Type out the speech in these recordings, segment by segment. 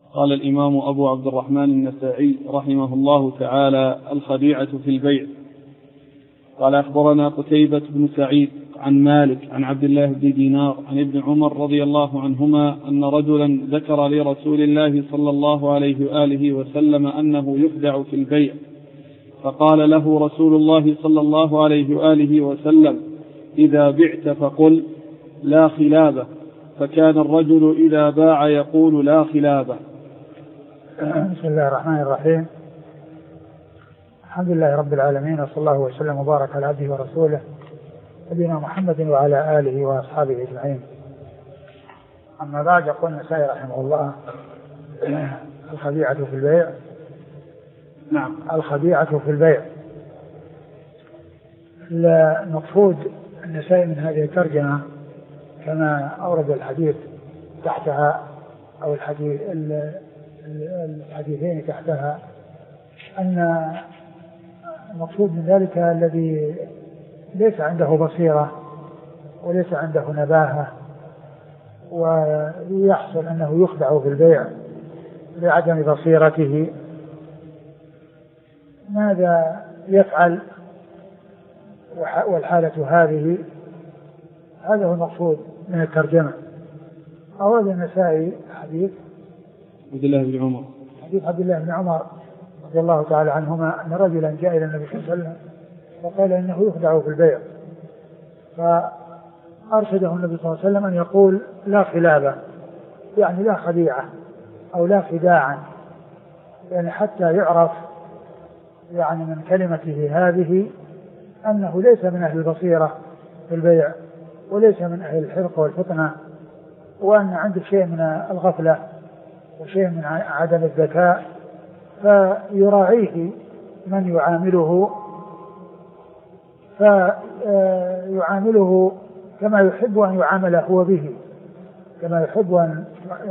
قال الإمام أبو عبد الرحمن النسائي رحمه الله تعالى: الخديعة في البيع. قال: أخبرنا قتيبة بن سعيد عن مالك عن عبد الله بن دينار عن ابن عمر رضي الله عنهما أن رجلا ذكر لرسول الله صلى الله عليه وآله وسلم أنه يخدع في البيع، فقال له رسول الله صلى الله عليه وآله وسلم: إذا بعت فقل لا خلابة. فكان الرجل إذا باع يقول لا خلابة. بسم الله الرحمن الرحيم. الحمد لله رب العالمين، وصلى الله وسلم وبارك على عبده ورسوله نبينا محمد وعلى آله وأصحابه أجمعين. أما بعد، يقول النسائي رحمه الله: الخديعة في البيع. نعم، الخديعة في البيع. المقصود النسائي من هذه الترجمة كما أورد الحديث تحتها أو الحديثين تحتها، أن المقصود من ذلك الذي ليس عنده بصيرة وليس عنده نباهة، ويحصل أنه يخدع في البيع لعدم بصيرته، ماذا يفعل؟ والحالة هذه، هذا هو المقصود من الترجمة. أورد النسائي حديث عبد الله بن عمر، حديث عبد الله بن عمر رضي الله تعالى عنهما أن رجلا جاء إلى النبي صلى الله عليه وسلم وقال إنه يخدع في البيع، فأرشده النبي صلى الله عليه وسلم أن يقول لا خلابة، يعني لا خديعة أو لا خداعا، يعني حتى يعرف يعني من كلمته هذه أنه ليس من أهل البصيرة في البيع، وليس من أهل الحرق والفطنة، وأن عنده شيء من الغفلة وشيء من عدم الذكاء، فيراعيه من يعامله كما يحب أن يعامل هو به، كما يحب أن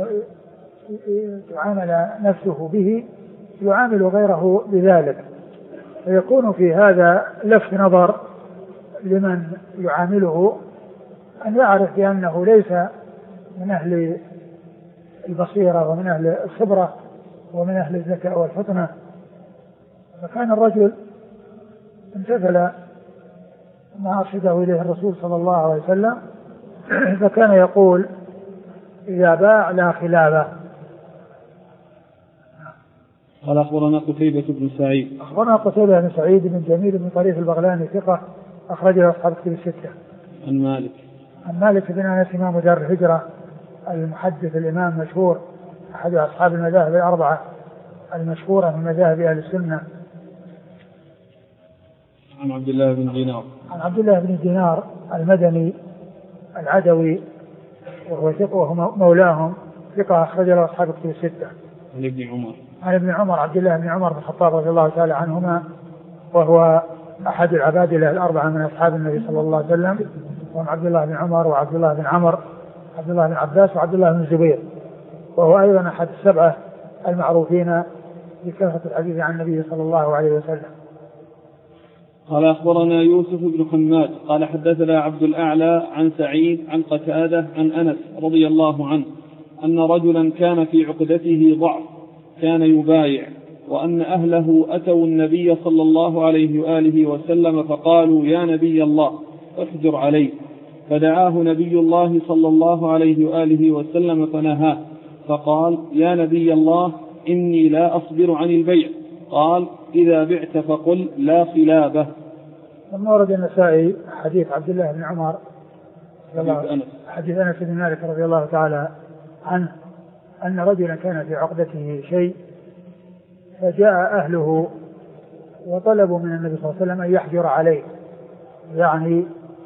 تعامل نفسه به يعامل غيره بذلك. فيكون في هذا لفت نظر لمن يعامله أن يعرف بأنه ليس من أهل البصيرة ومن أهل الخبرة ومن أهل الذكاء والفطنة. فكان الرجل امتثل ما أرشده إليه الرسول صلى الله عليه وسلم، فكان يقول إذا باع لا خلابة. قال: أخبرنا قتيبة بن سعيد. أخبرنا قتيبة بن سعيد بن جميل بن طريف البغلاني ثقة أخرجه أصحاب الكتب الستة. عن مالك بن أنس إمام دار الهجرة المحدث الإمام مشهور، أحد أصحاب المذاهب الأربعة المشهورة من مذاهب أهل السنة. عن عبد الله بن دينار. عن عبد الله بن دينار المدني العدوي، وهو ثقة وهو مولاهم ثقة أخرجه أصحاب الكتب الستة. عن ابن عمر عبد الله بن عمر بن الخطاب رضي الله تعالى عنهما، وهو أحد العبادلة الأربعة من أصحاب النبي صلى الله عليه وسلم، وهم عبد الله بن عمر وعبد الله بن عمر عبد الله بن عباس وعبد الله بن الزبير، وهو أيضا أحد السبعة المعروفين بكثرة الحديث عن النبي صلى الله عليه وسلم. قال: أخبرنا يوسف بن حماد قال: حدثنا عبد الأعلى عن سعيد عن قتادة عن أنس رضي الله عنه أن رجلا كان في عقدته ضعف كان يبايع، وأن أهله أتوا النبي صلى الله عليه وآله وسلم فقالوا: يا نبي الله احجر عليه. فدعاه نبي الله صلى الله عليه وآله وسلم فنهاه، فقال: يا نبي الله إني لا أصبر عن البيع. قال: إذا بعت فقل لا خلابة. ثم ورد النسائي حديث عبد الله بن عمر حديث أنس بن مالك رضي الله تعالى عنه أن رجلا كان في عقدته شيء، فجاء أهله وطلبوا من النبي صلى الله عليه وسلم أن يحجر عليه، يعني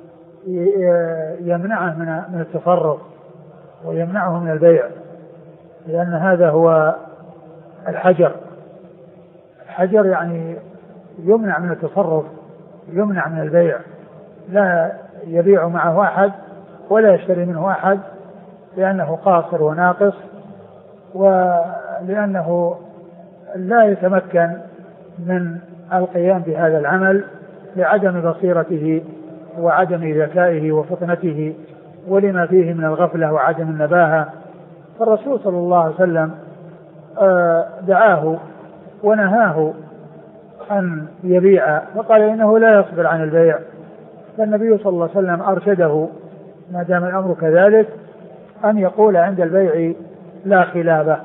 يمنعه من التصرف ويمنعه من البيع، لأن هذا هو الحجر يعني يمنع من التصرف، يمنع من البيع، لا يبيع معه أحد ولا يشتري منه أحد، لأنه قاصر وناقص، ولأنه لا يتمكن من القيام بهذا العمل لعدم بصيرته وعدم ذكائه وفطنته ولما فيه من الغفلة وعدم النباهة. فالرسول صلى الله عليه وسلم دعاه ونهاه أن يبيع، فقال إنه لا يصبر عن البيع، فالنبي صلى الله عليه وسلم أرشده ما دام الأمر كذلك أن يقول عند البيع لا خلابة.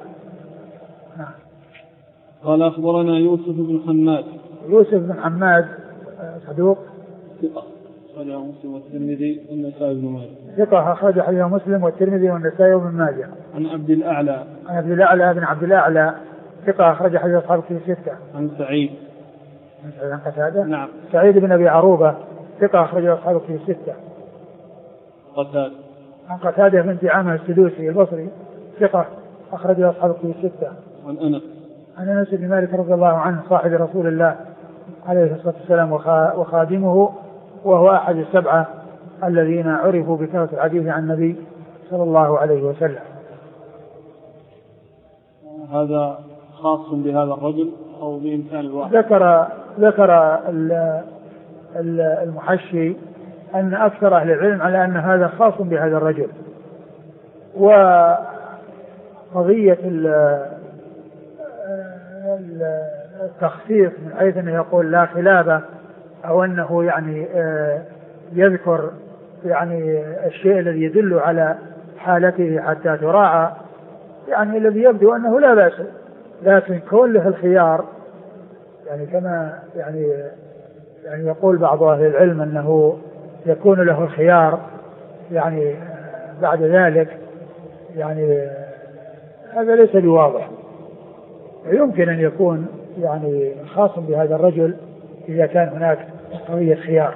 قال أخبرنا يوسف بن حماد. يوسف بن حماد صدوق أخرجه مسلم والترمذي والنسائي بن ماجه. ثقة أخرج حديث مسلم والترمذي والنسائي بن ماجه. عن عبد الأعلى. عن عبد الأعلى بن عبد الأعلى ثقة أخرج حديث أصحاب الكتب الستة. عن سعيد. عن قتادة. نعم. سعيد بن أبي عروبة ثقة أخرج أصحاب الكتب الستة. قتادة. عن قتادة بن عامر السدوسي البصري ثقة أخرج أصحاب الكتب الستة. عن أنس. عن أنس بن مالك رضي الله عنه صاحب رسول الله عليه الصلاة والسلام وخادمه، وهو أحد السبعة الذين عرفوا بكثرة الحديث عن النبي صلى الله عليه وسلم. هذا خاص بهذا الرجل أو بإمكان الواحد؟ ذكر المحشي أن أكثر أهل العلم على أن هذا خاص بهذا الرجل، وقضية التخصيص من حيث أنه يقول لا خلابة أو أنه يعني يذكر يعني الشيء الذي يدل على حالته حتى تراعى، يعني الذي يبدو أنه لا بأس، لكن كون له الخيار يعني كما يعني يقول بعض أهل العلم أنه يكون له الخيار يعني بعد ذلك، يعني هذا ليس بواضح. يمكن أن يكون يعني خاص بهذا الرجل إذا كان هناك قضية خيار،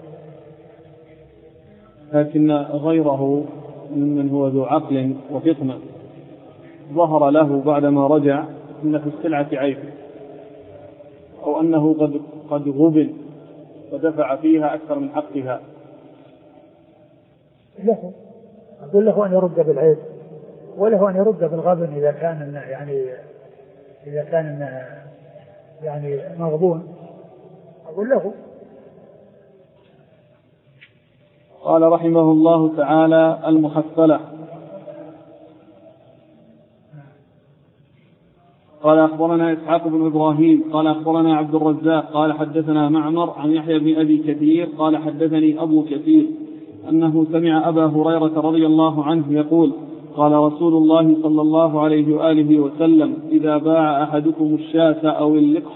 لكن غيره ممن هو ذو عقل وفطنة ظهر له بعدما رجع أن في السلعة عيب أو أنه قد غبن ودفع فيها أكثر من حقها، له أقول له أن يرد بالعيب وله أن يرد بالغبن إذا كان يعني مغبون، أقول له. قال رحمه الله تعالى المحصلة. قال أخبرنا إسحاق بن إبراهيم قال أخبرنا عبد الرزاق قال حدثنا معمر عن يحيى بن أبي كثير قال حدثني أبو كثير أنه سمع أبا هريرة رضي الله عنه يقول قال رسول الله صلى الله عليه وآله وسلم إذا باع أحدكم الشاة أو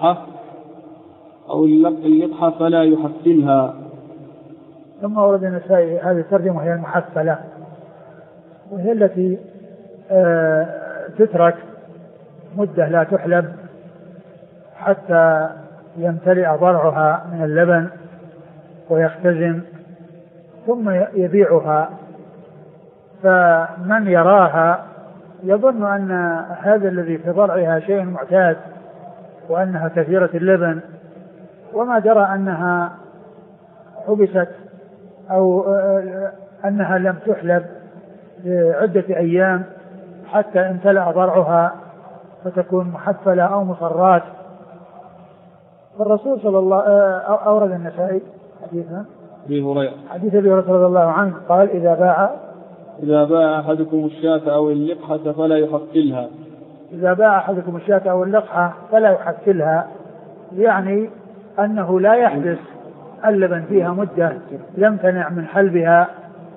اللقحة فلا يحفلها. ثم ورد النسائي هذه الترجمة وهي المحفلة، وهي التي تترك مدة لا تحلب حتى يمتلئ ضرعها من اللبن ويختزن ثم يبيعها، فمن يراها يظن أن هذا الذي في ضرعها شيء معتاد وأنها كثيرة اللبن، وما درى أنها حبست أو أنها لم تحلب لعدة أيام حتى امتلأ ضرعها فتكون محفلة أو مصرات. فالرسول صلى الله أورد النسائي حديث أبي هريرة رضي الله عنه قال إذا باع أحدكم الشاة أو اللقحة فلا يحفلها. إذا باع أحدكم الشاة أو اللقحة فلا يحفلها، يعني أنه لا يحبس اللبن فيها مدة يمتنع من حلبها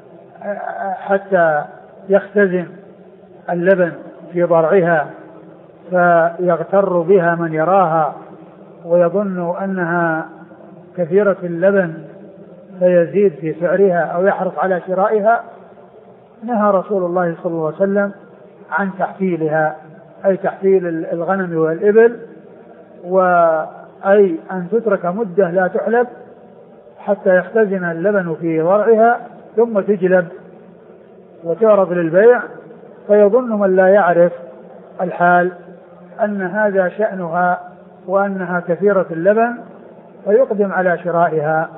حتى يختزن اللبن في ضرعها فيغتر بها من يراها ويظن أنها كثيرة اللبن فيزيد في سعرها أو يحرص على شرائها. نهى رسول الله صلى الله عليه وسلم عن تحفيلها، أي تحفيل الغنم والإبل، وأي أن تترك مدة لا تحلب حتى يختزن اللبن في ضرعها ثم تجلب وتعرض للبيع، فيظن من لا يعرف الحال أن هذا شأنها وأنها كثيرة اللبن فيقدم على شرائها.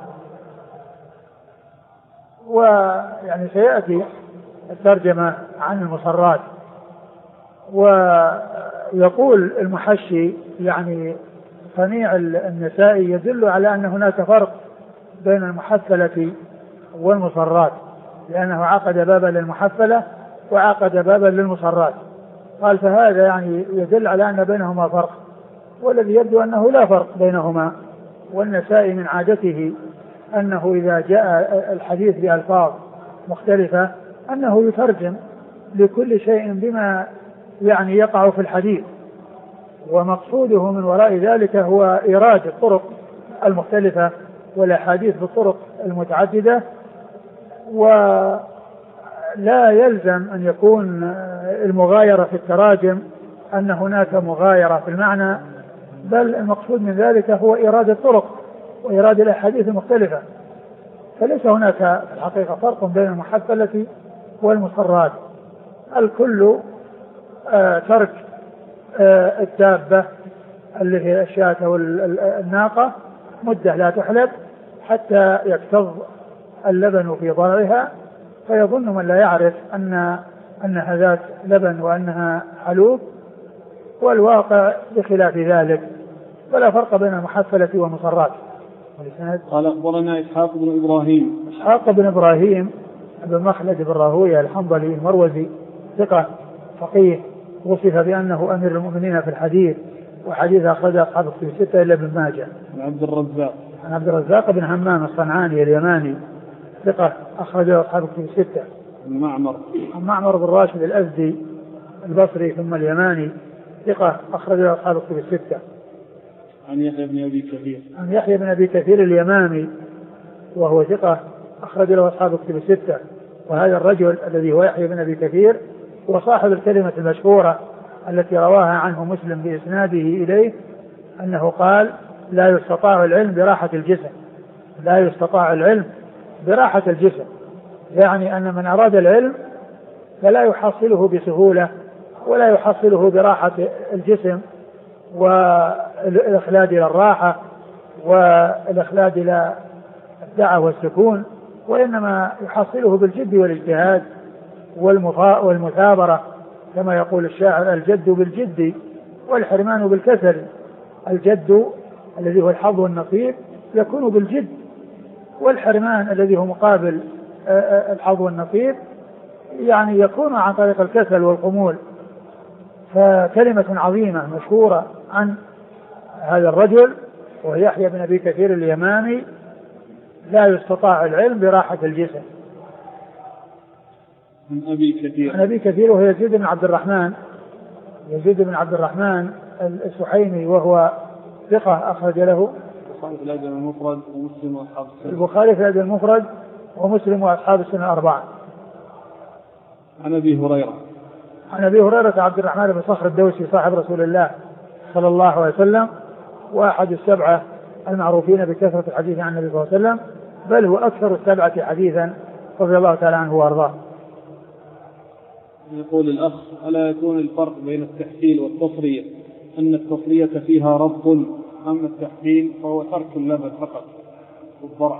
ويعني سيأتي الترجمة عن المصرات. ويقول المحشي يعني صنيع النسائي يدل على أن هناك فرق بين المحفلة والمصرات، لأنه عقد بابا للمحفلة وعقد بابا للمصرات، قال فهذا يعني يدل على أن بينهما فرق، والذي يبدو أنه لا فرق بينهما. والنسائي من عادته أنه إذا جاء الحديث بألفاظ مختلفة أنه يترجم لكل شيء بما يعني يقع في الحديث، ومقصوده من وراء ذلك هو إيراد الطرق المختلفة والأحاديث بالطرق المتعددة. ولا يلزم أن يكون المغايرة في التراجم أن هناك مغايرة في المعنى، بل المقصود من ذلك هو إيراد الطرق وإيراد الأحاديث المختلفة. فليس هناك في الحقيقة فرق بين المحفلة والمصرات. الكل ترك الدابة اللي هي الشاة والناقة مدة لا تحلب حتى يكتظ اللبن في ضرعها، فيظن من لا يعرف أنها ذات لبن وأنها حلوب، والواقع بخلاف ذلك، فلا فرق بين المحفلة والمصرات. قال أخبرنا إسحاق بن إبراهيم بن مخلد بن راهويه الحنظلي المروزي ثقة فقيه، وصف بأنه أمير المؤمنين في الحديث، وحديث أخرجه أصحاب الكتب الستة إلا ابن ماجه. عن عبد الرزاق بن همام الصنعاني اليماني ثقة أخرجه أصحاب الكتب الستة. عن معمر بن راشد الأزدي البصري ثم اليماني ثقة أخرجه أصحاب الكتب الستة. عن يحيى بن أبي كثير اليمامي وهو ثقة أخرج له أصحاب الكتب الستة. وهذا الرجل الذي هو يحيى بن أبي كثير هو صاحب الكلمة المشهورة التي رواها عنه مسلم بإسناده إليه أنه قال: لا يستطاع العلم براحة الجسم. لا يستطاع العلم براحة الجسم، يعني أن من أراد العلم فلا يحصله بسهولة ولا يحصله براحة الجسم والإخلاد إلى الراحة والإخلاد إلى الدعوة والسكون، وإنما يحصله بالجد والاجتهاد والمثابرة، كما يقول الشاعر: الجد بالجد والحرمان بالكسل. الجد الذي هو الحظ والنصيب يكون بالجد، والحرمان الذي هو مقابل الحظ والنصيب يعني يكون عن طريق الكسل والخمول. فكلمة عظيمة مشهورة عن هذا الرجل وهو يحيى بن أبي كثير اليمامي: لا يستطاع العلم براحة الجسم. عن أبي كثير وهو يزيد بن عبد الرحمن السحيمي وهو ثقة أخرج له البخاري في الأدب المفرد ومسلم وأصحاب السنن الأربعة. عن أبي هريرة عبد الرحمن بن صخر الدوسي صاحب رسول الله صلى الله عليه وسلم وأحد السبعة المعروفين بكثرة الحديث عن النبي صلى الله عليه وسلم، بل هو أكثر السبعة حديثا رضي الله تعالى عنه وأرضاه. يقول الأخ: ألا يكون الفرق بين التحليل والتصرية أن التصرية فيها ربط، أما التحليل فهو ترك اللبن فقط والضرع؟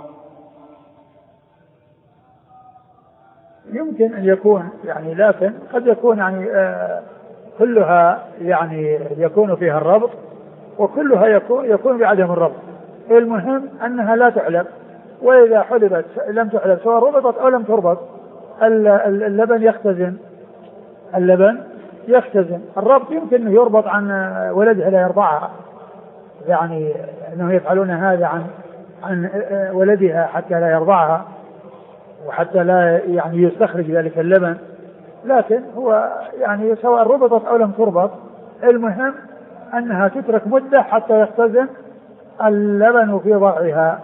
يمكن أن يكون يعني، لكن قد يكون يعني كلها يعني يكون فيها الربط وكلها يكون بعدم الربط. المهم أنها لا تعلب، وإذا حلبت لم تعلب سواء ربطت أو لم تربط اللبن يختزن. الربط يمكن أنه يربط عن ولدها لا يرضعها، يعني أنه يفعلون هذا عن ولدها حتى لا يرضعها وحتى لا يعني يستخرج ذلك اللبن، لكن هو يعني سواء ربطت أو لم تربط المهم أنها تترك مدة حتى يختزن اللبن في ضرعها.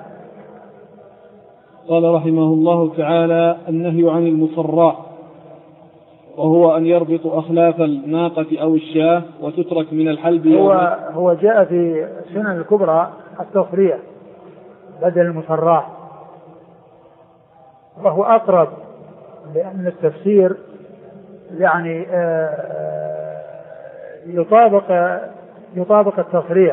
قال رحمه الله تعالى: النهي عن المصراء، وهو أن يربط أخلاف الناقة أو الشاة وتترك من الحلب. هو جاء في السنن الكبرى التصرية بدل المصراء، وهو أقرب، لأن التفسير يعني يطابق التصرية،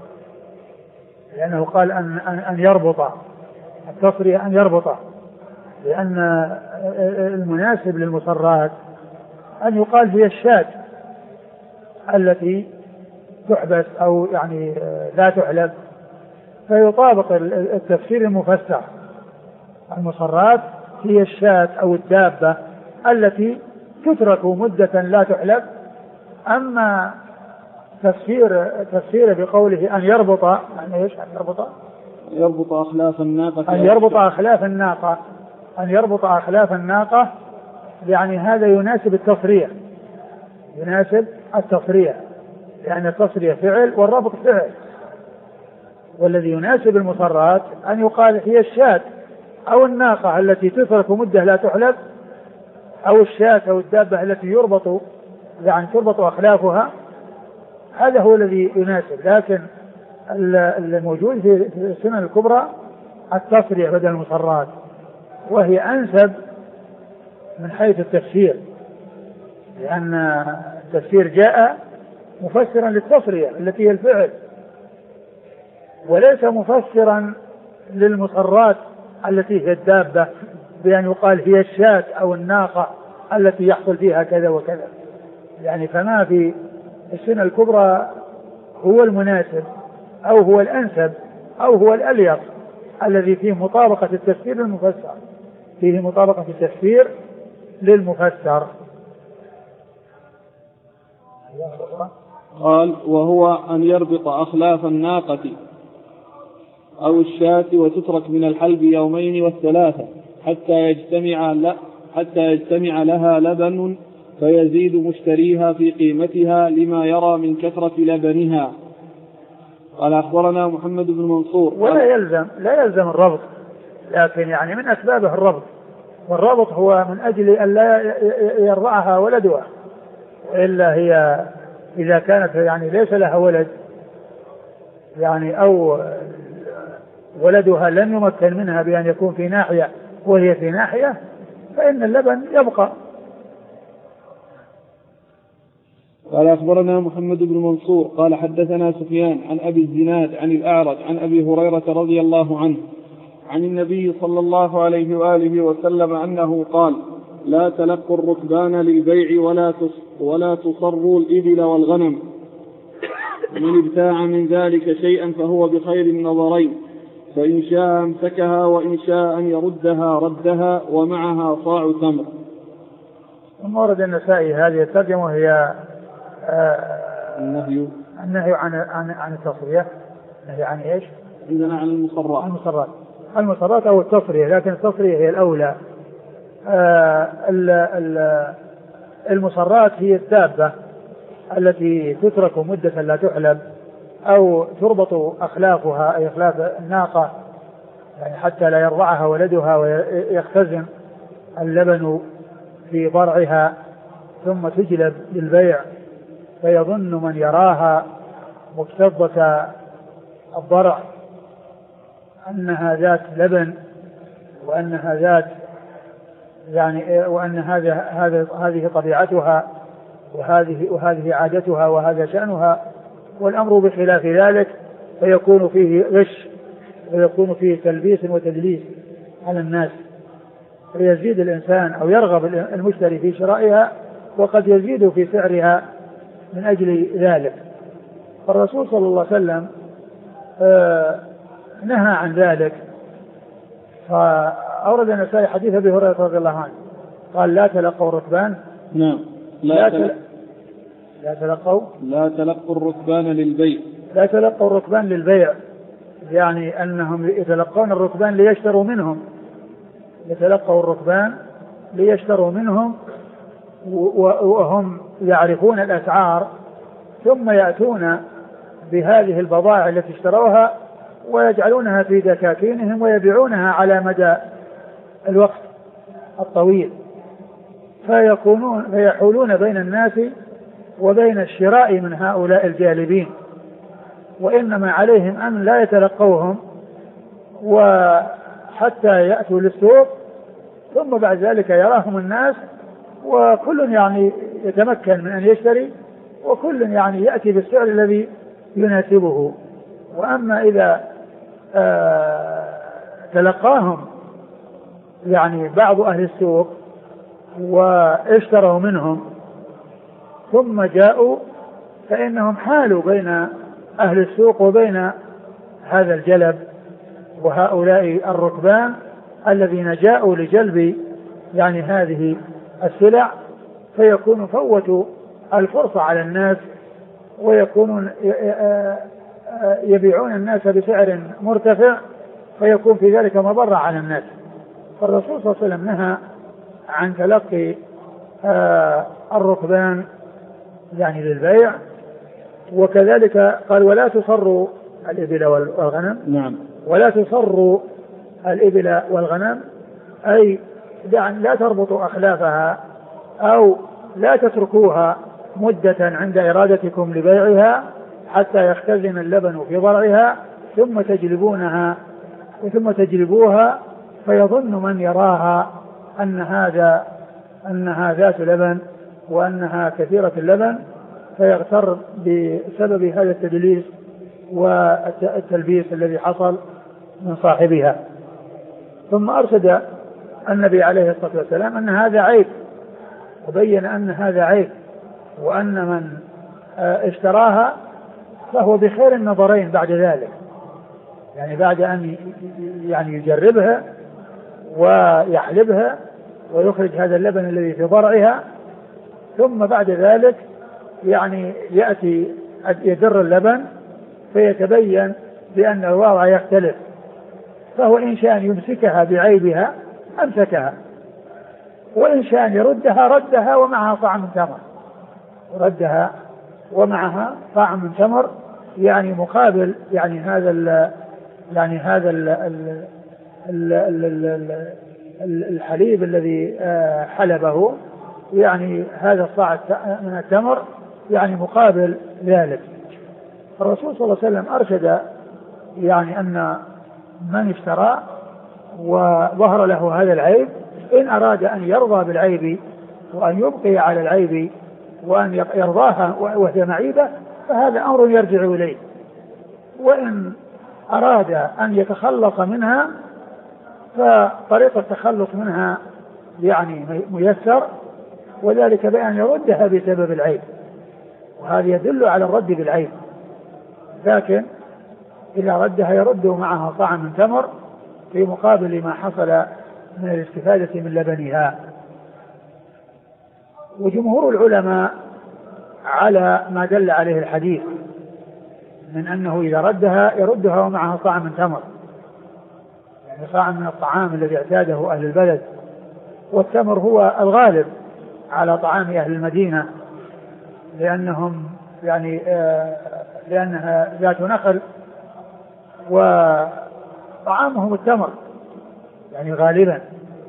لأنه قال أن يربط التصرية، أن يربط، لأن المناسب للمصرات أن يقال هي الشاة التي تحبس أو يعني لا تحلب، فيطابق التفسير المفسر. المصرات هي الشاة أو الدابة التي تترك مدة لا تحلب أما تفسير بقوله أن يربط، يعني إيش أن يربط؟ يربط أخلاف الناقة، أن يربط أخلاف الناقة، أن يربط أخلاف الناقة، يعني هذا يناسب التصريح، يناسب التصريح، لأن التصريح فعل والربط فعل، والذي يناسب المصرات أن يقال هي الشاة أو الناقة التي تترك مدة لا تحلب، أو الشاة أو الدابة التي يربط يعني تربط أخلافها، هذا هو الذي يناسب. لكن الموجود في السنن الكبرى التصريح بدل المصرات، وهي أنسب من حيث التفسير، لأن التفسير جاء مفسرا للتصريح التي هي الفعل، وليس مفسرا للمصرات التي هي الدابة بأن يقال هي الشاة أو الناقة التي يحصل فيها كذا وكذا. يعني فما في السنة الكبرى هو المناسب أو هو الأنسب أو هو الأليق، الذي فيه مطابقة التفسير للمفسر، فيه مطابقة التفسير للمفسر. قال وهو أن يربط أخلاف الناقة أو الشاة وتترك من الحلب يومين والثلاثة حتى يجتمع لها لبن فيزيد مشتريها في قيمتها لما يرى من كثرة لبنها. قال أخبرنا محمد بن منصور. لا يلزم الربط، لكن يعني من أسبابه الربط، والربط هو من أجل أن لا يرضعها ولدها، إلا هي إذا كانت يعني ليس لها ولد يعني أو ولدها لم يمكن منها بأن يكون في ناحية وهي في ناحية، فإن اللبن يبقى. قال أخبرنا محمد بن منصور قال حدثنا سفيان عن أبي الزناد عن الأعرج عن أبي هريرة رضي الله عنه عن النبي صلى الله عليه وآله وسلم أنه قال لا تلقوا الركبان للبيع ولا تصروا الإبل والغنم، من ابتاع من ذلك شيئا فهو بخير النظرين، فإن شاء امسكها وإن شاء أن يردها ردها ومعها صاع تمر. ثم ورد النسائي هذه الترجمة هي النهي عن التصريح. النهي عن ايش؟ عندنا عن المصرات او التصريح، لكن التصريح هي الاولى. المصرات هي الدابة التي تترك مدة لا تحلب او تربط اخلافها اي اخلاف الناقة، يعني حتى لا يرضعها ولدها ويختزن اللبن في ضرعها ثم تجلب للبيع، فيظن من يراها مكتظة الضرع أنها ذات لبن وأنها ذات يعني وأن هذه طبيعتها وهذه عادتها وهذا شأنها، والأمر بخلاف ذلك، فيكون فيه غش ويكون فيه تلبيس وتدليس على الناس، فيزيد الإنسان أو يرغب المشتري في شرائها وقد يزيد في سعرها من أجل ذلك. فالرسول صلى الله عليه وسلم نهى عن ذلك، فأورد النسائي حديث أبي هريرة رضي الله عنه قال لا تلقوا الركبان. نعم. لا تلقوا الركبان للبيع. لا تلقوا الركبان للبيع، يعني أنهم يتلقون الركبان ليشتروا منهم، يتلقوا الركبان ليشتروا منهم وهم يعرفون الأسعار، ثم يأتون بهذه البضائع التي اشتروها ويجعلونها في دكاكينهم ويبيعونها على مدى الوقت الطويل، فيحولون بين الناس وبين الشراء من هؤلاء الجالبين، وإنما عليهم أن لا يتلقوهم وحتى يأتوا للسوق، ثم بعد ذلك يراهم الناس وكل يعني يتمكن من أن يشتري وكل يعني يأتي بالسعر الذي يناسبه. وأما إذا تلقاهم يعني بعض أهل السوق واشتروا منهم ثم جاءوا، فإنهم حالوا بين أهل السوق وبين هذا الجلب وهؤلاء الركبان الذين جاءوا لجلب يعني هذه السلع، فيكون فوتوا الفرصة على الناس ويكونون يبيعون الناس بسعر مرتفع فيكون في ذلك مضرة على الناس. فالرسول صلى الله عليه وسلم نهى عن تلقي الركبان يعني للبيع، وكذلك قال ولا تصروا الإبل والغنم. نعم. ولا تصروا الإبل والغنم أي لا تربطوا أخلافها أو لا تتركوها مدة عند إرادتكم لبيعها حتى يختزن اللبن في ضرعها ثم تجلبوها فيظن من يراها أنها ذات لبن وأنها كثيرة اللبن فيغتر بسبب هذا التدليس والتلبيس الذي حصل من صاحبها. ثم أرشد النبي عليه الصلاة والسلام أن هذا عيب، وبين أن هذا عيب، وأن من اشتراها فهو بخير النظرين بعد ذلك، يعني بعد أن يعني يجربها ويحلبها ويخرج هذا اللبن الذي في ضرعها، ثم بعد ذلك يعني يأتي يدر اللبن فيتبين بأن الوضع يختلف، فهو إن شاء يمسكها بعيبها أمسكها، وإن شاء يردها ردها ومعها طعم تمر، ردها ومعها طعم تمر، يعني مقابل يعني هذا الحليب الذي حلبه، يعني هذا الصاع من التمر يعني مقابل ذلك. الرسول صلى الله عليه وسلم أرشد يعني أن من اشترى وظهر له هذا العيب إن أراد أن يرضى بالعيب وأن يبقي على العيب وأن يرضاها وهي معيبة فهذا أمر يرجع إليه، وإن أراد أن يتخلص منها فطريقة التخلص منها يعني ميسر، وذلك بأن يردها بسبب العيب، وهذا يدل على الرد بالعيب، لكن إذا ردها يرد معها طعم من تمر في مقابل ما حصل من الاستفادة من لبنها. وجمهور العلماء على ما دل عليه الحديث من أنه إذا ردها يردها ومعها طعم من تمر، يعني طعم من الطعام الذي اعتاده أهل البلد، والتمر هو الغالب على طعام أهل المدينة لأنهم يعني لأنها ذات نخل وطعامهم التمر يعني غالبا.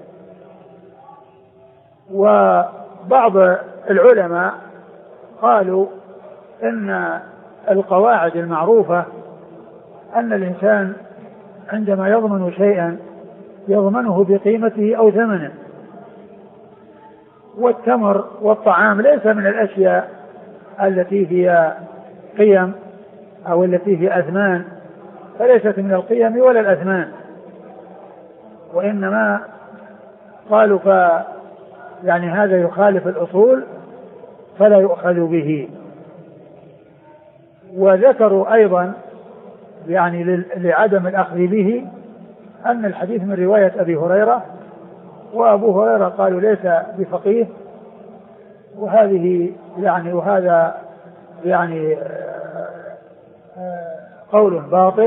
وبعض العلماء قالوا إن القواعد المعروفة أن الإنسان عندما يضمن شيئا يضمنه بقيمته أو ثمنه، والتمر والطعام ليس من الأشياء التي هي قيم أو التي هي أثمان، فليست من القيم ولا الأثمان، وإنما قالوا يعني هذا يخالف الأصول فلا يؤخذ به. وذكروا أيضا يعني لعدم الأخذ به أن الحديث من رواية أبي هريرة، وأبو هريرة قالوا ليس بفقيه، وهذا يعني قول باطل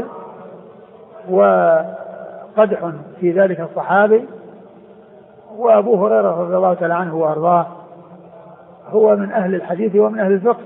وقدح في ذلك الصحابي. وأبو هريرة رضي الله تعالى عنه وأرضاه هو من أهل الحديث ومن أهل الفقه،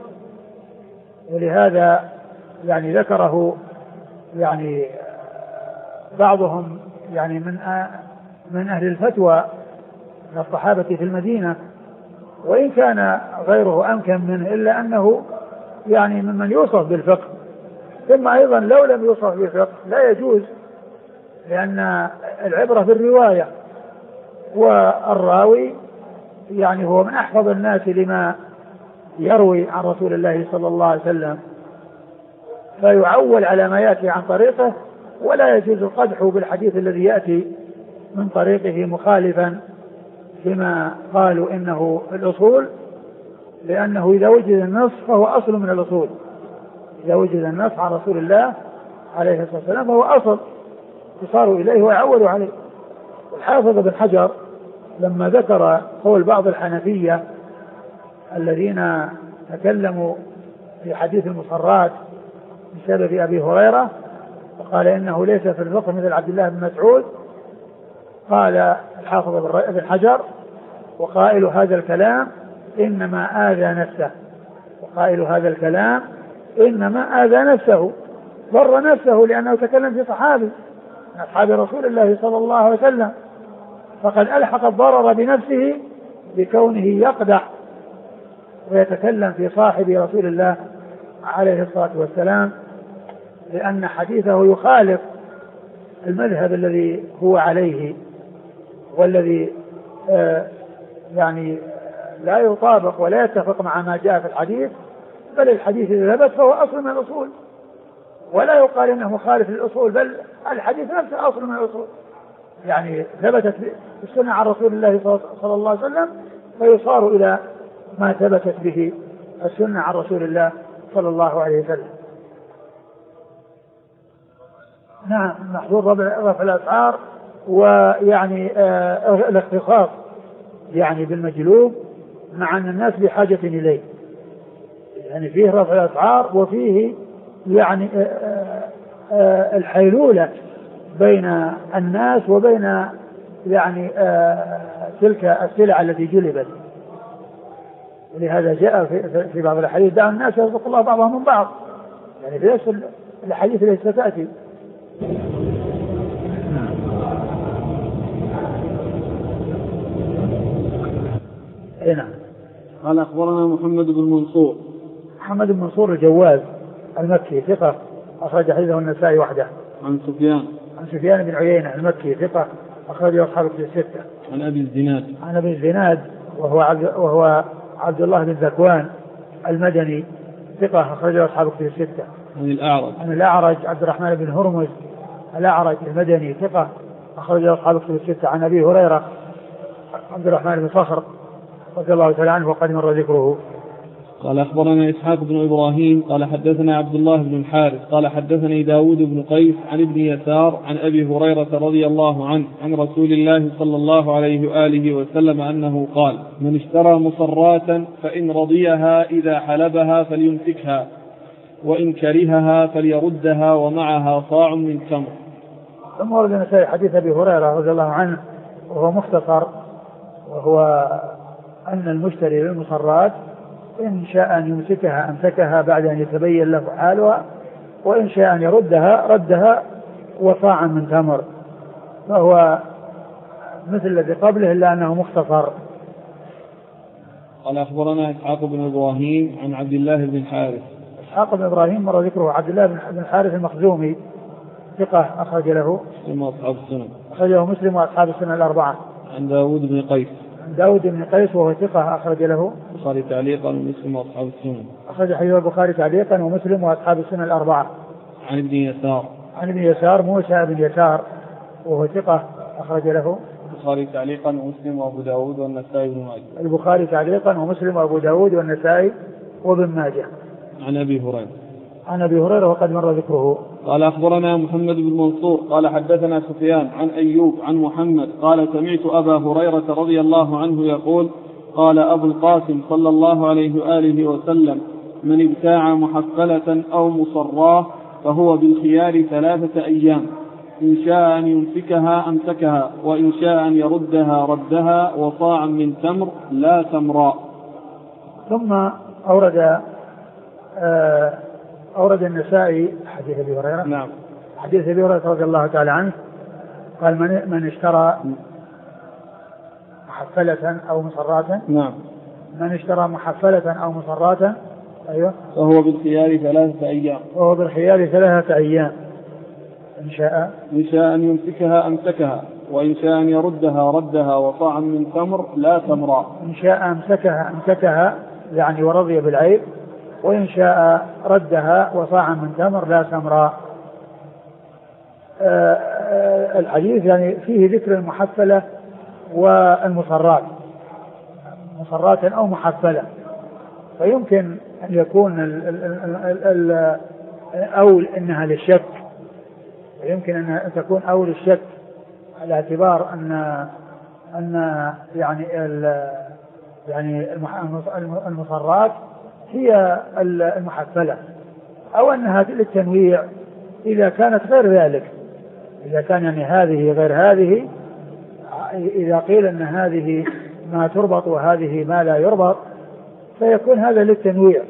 ولهذا يعني ذكره يعني بعضهم يعني من أهل الفتوى من الصحابة في المدينة، وإن كان غيره أمكن منه إلا أنه يعني ممن يوصف بالفقه. ثم أيضا لو لم يوصف بالفقه لا يجوز، لأن العبرة بالرواية، والراوي يعني هو من أحفظ الناس لما يروي عن رسول الله صلى الله عليه وسلم، فيعول على ما يأتي عن طريقه، ولا يجوز القدح بالحديث الذي يأتي من طريقه مخالفا بما قالوا إنه الأصول، لأنه إذا وجد النص فهو أصل من الأصول، إذا وجد النص عن رسول الله عليه الصلاة والسلام فهو أصل يصار إليه ويعول عليه. والحافظ بن حجر لما ذكر قول بعض الحنفية الذين تكلموا في حديث المصرات بسبب أبي هريرة وقال إنه ليس في الفقه مثل عبد الله بن مسعود. قال الحافظ ابن حجر وقائل هذا الكلام إنما آذى نفسه، وقائل هذا الكلام إنما آذى نفسه، ضر نفسه لأنه تكلم في صحابي من أصحاب رسول الله صلى الله عليه وسلم، فقد ألحق الضرر بنفسه بكونه يقدح ويتكلم في صاحب رسول الله عليه الصلاة والسلام، لأن حديثه يخالف المذهب الذي هو عليه والذي يعني لا يطابق ولا يتفق مع ما جاء في الحديث، بل الحديث إذا ثبت فهو أصل من الأصول، ولا يقال إنه مخالف للأصول، بل الحديث نفسه أصل من الأصول، يعني ثبتت السنة عن رسول الله صلى الله عليه وسلم فيصار إلى ما ثبتت به السنة عن رسول الله صلى الله عليه وسلم. نعم، محظور رفع الأسعار، ويعني الاختصاص يعني بالمجلوب مع أن الناس بحاجة إليه، يعني فيه رفع الأسعار وفيه يعني الحيلولة بين الناس وبين يعني تلك السلع التي جلبت. ولهذا جاء في بعض الحديث دع الناس يرزق الله بعضهم من بعض، يعني ليس الحديث ليس تأتي. نعم. قال أخبرنا محمد بن منصور. محمد بن منصور الجواز المكي ثقة أخرج حديثه النسائي وحده. عن سفيان بن عيينة المكي ثقة أخرجه أصحاب في الستة. عن أبي الزناد وهو عبد الله بن ذكوان المدني ثقة أخرجه أصحاب في الستة. عن الأعرج عبد الرحمن بن هرمز الأعرج المدني ثقة أخرجه أصحاب في الستة. عن أبي هريرة عبد الرحمن بن صخر رضي الله تعالى عنه وقد مر ذكره. قال أخبرنا إسحاق بن إبراهيم قال حدثنا عبد الله بن الحارث قال حدثني داود بن قيس عن ابن يسار عن أبي هريرة رضي الله عنه عن رسول الله صلى الله عليه وآله وسلم أنه قال: من اشترى مصراتا فإن رضيها إذا حلبها فليمسكها وإن كرهها فليردها ومعها صاع من تمر. ثم ورد النسائي حديث أبي هريرة رضي الله عنه وهو مختصر، وهو أن المشتري للمصرات إن شاء أن يمسكها أمسكها بعد أن يتبين له حالها، وإن شاء أن يردها ردها وصاعا من تمر، فهو مثل الذي قبله إلا أنه مختصر. قال أخبرنا إسحاق بن إبراهيم عن عبد الله بن الحارث. إسحاق بن إبراهيم مر ذكره. عبد الله بن الحارث المخزومي ثقة أخرج له مسلم وأصحاب السنن. أخرجه مسلم وأصحاب السنن الأربعة. عن داود بن قيس. داود بن قيس وهو ثقة أخرج له البخاري تعليقا ومسلم وأصحاب السنن. أخرج حديث البخاري تعليقا ومسلم وأصحاب السنن الأربعة. عن ابن يسار. عن ابن يسار موسى بن يسار وهو ثقة أخرج له البخاري تعليقا ومسلم وأبو داود والنسائي بن ماجه. البخاري تعليقا ومسلم وأبو داود والنسائي وابن ماجه. عن أبي هريرة. عن أبي هريرة وقد مر ذكره. قال أخبرنا محمد بن منصور قال حدثنا سفيان عن أيوب عن محمد قال سمعت أبا هريرة رضي الله عنه يقول: قال أبو القاسم صلى الله عليه وآله وسلم: من ابتاع محفلة أو مصراه فهو بالخيار 3 أيام، إن شاء أن يمسكها أمسكها، وإن شاء أن يردها ردها، وصاعا من تمر لا تمراء. ثم أورد النسائي حديث أبي هريرة. نعم. حديث أبي هريرة رضي الله تعالى عنه قال: من اشترى محفلة أو مصراتا. نعم. من اشترى محفلة أو مصراتا أيوه فهو بالخيار 3 أيام. وهو بالخيار 3 أيام، إن شاء أن يمسكها أمسكها، وإن شاء أن يردها ردها، وصاعا من تمر لا تمراء. إن شاء أمسكها يعني ورضي بالعيب، وإن شاء ردها وصاعا من تمر لا تمراء. الحديث يعني فيه ذكر المحفلة والمصرات، مصرات أو محفلة، فيمكن أن يكون أول إنها للشك، ويمكن أن تكون أول الشك على اعتبار أن يعني المصرات هي المحفلة، أو أنها للتنويع إذا كانت غير ذلك، إذا كان يعني هذه غير هذه، إذا قيل أن هذه ما تربط وهذه ما لا يربط فيكون هذا للتنويع.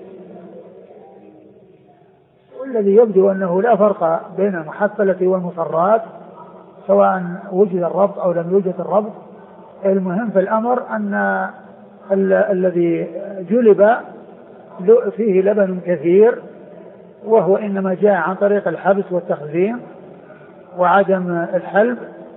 والذي يبدو أنه لا فرق بين المحفلة والمصرات سواء وجد الربط أو لم يوجد الربط. المهم في الأمر أن الذي جلب فيه لبن كثير، وهو إنما جاء عن طريق الحبس والتخزين وعدم الحلب،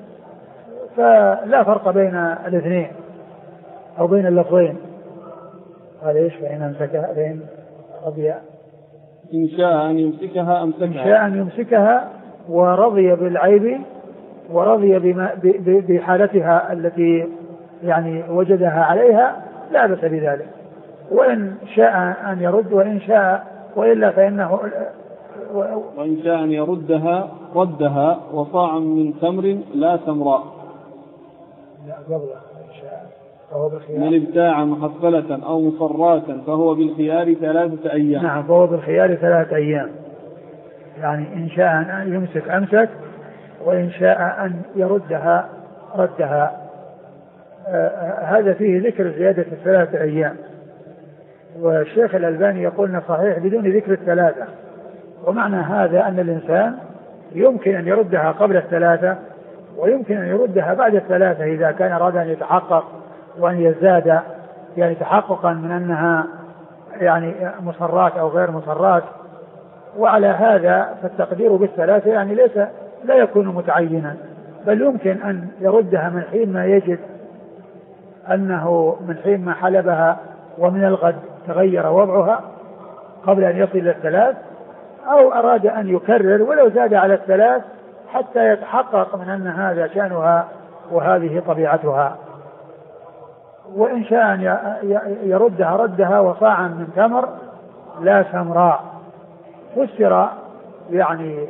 فلا فرق بين الاثنين أو بين اللفظين. هذا إيش؟ فإن أمسكها فإن رضي إن شاء أن يمسكها أمسكها، إن شاء أن يمسكها ورضي بالعيب ورضي بحالتها التي يعني وجدها عليها لا بأس بذلك، وإن شاء أن يرد وإن شاء وإلا فإنه وإن شاء أن يردها ردها وصاعا من تمر لا تمراء. لا قبله إن شاء فهو بالخيار. من ابتاع محفلة أو مصراتا فهو بالخيار 3 أيام. نعم فهو بالخيار 3 أيام، يعني إن شاء أن يمسك أمسك وإن شاء أن يردها ردها. هذا فيه ذكر زيادة 3 أيام، والشيخ الألباني يقول صحيح بدون ذكر 3، ومعنى هذا أن الإنسان يمكن أن يردها قبل 3 ويمكن أن يردها بعد 3 إذا كان أراد أن يتحقق وأن يزداد يعني تحققا من أنها يعني مصرات أو غير مصرات. وعلى هذا فالتقدير بال3 يعني لا يكون متعينا، بل يمكن أن يردها من حين ما يجد أنه من حين ما حلبها ومن الغد تغير وضعها قبل أن يصل إلى 3، أو أراد أن يكرر ولو زاد على 3 حتى يتحقق من أن هذا شأنها وهذه طبيعتها. وإن شاء أن يردها ردها وصاعا من تمر لا سمراء. فسر يعني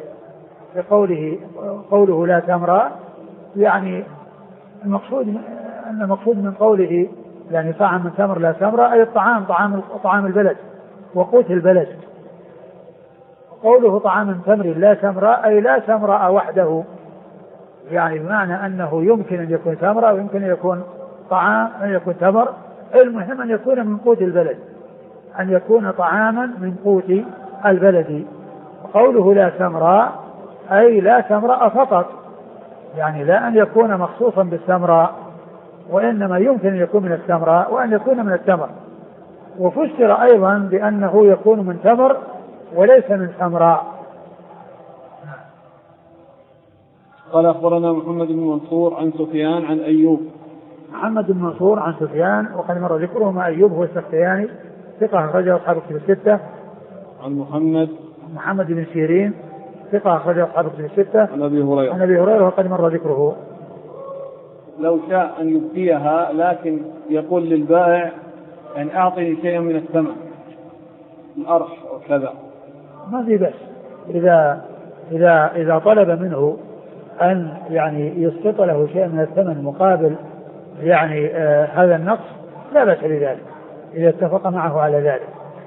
قوله لا سمراء يعني المقصود من قوله يعني صاعا من تمر لا سمراء أي طعام البلد وقوت البلد. قوله طعام من تمر لا سمراء أي لا سمراء وحده، يعني بمعنى أنه يمكن أن يكون سمراء ويمكن أن يكون طعام أن يكون تمر، المهم أن يكون من قوت البلد، أن يكون طعاما من قوت البلد. قوله لا سمراء أي لا سمراء فقط، يعني لا أن يكون مخصوصا بالسمراء، وإنما يمكن أن يكون من السمراء وأن يكون من التمر. وفسر أيضا بأنه يكون من تمر وليس من سمراء. قال أخبرنا محمد بن منصور عن سفيان عن أيوب. محمد بن منصور عن سفيان وقد مر ذكره، ما أيوب هو السختياني ثقة أخرجه أصحاب الكتب 6. عن محمد بن سيرين ثقة أخرجه أصحاب الكتب 6. عن أبي هريرة وقد مر ذكره. لو شاء أن يبقيها لكن يقول للبائع يعني أعطني شيئا من الثمن الأرش أو كذا، ما في بس إذا طلب منه أن يعني يسقط له شيئا من الثمن مقابل يعني هذا النقص لا بأس بذلك إذا اتفق معه على ذلك.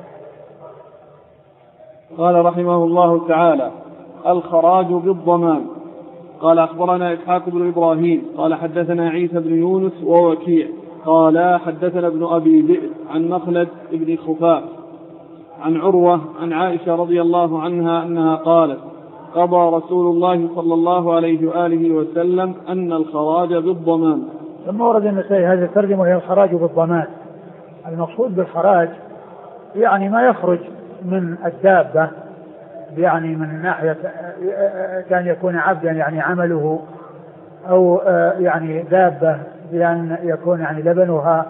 قال رحمه الله تعالى: الخراج بالضمان. قال أخبرنا إسحاق بن إبراهيم قال حدثنا عيسى بن يونس ووكيع قال حدثنا ابن أبي ذئب عن مخلد بن خفاف عن عروة عن عائشة رضي الله عنها أنها قالت: قضى رسول الله صلى الله عليه وآله وسلم أن الخراج بالضمان. ثم ورد النسائي هذه الترجمة وهي الخراج بالضمان. المقصود بالخراج يعني ما يخرج من الدابة، يعني من ناحية كان يكون عبدا يعني عمله، أو يعني دابة بأن يكون يعني لبنها،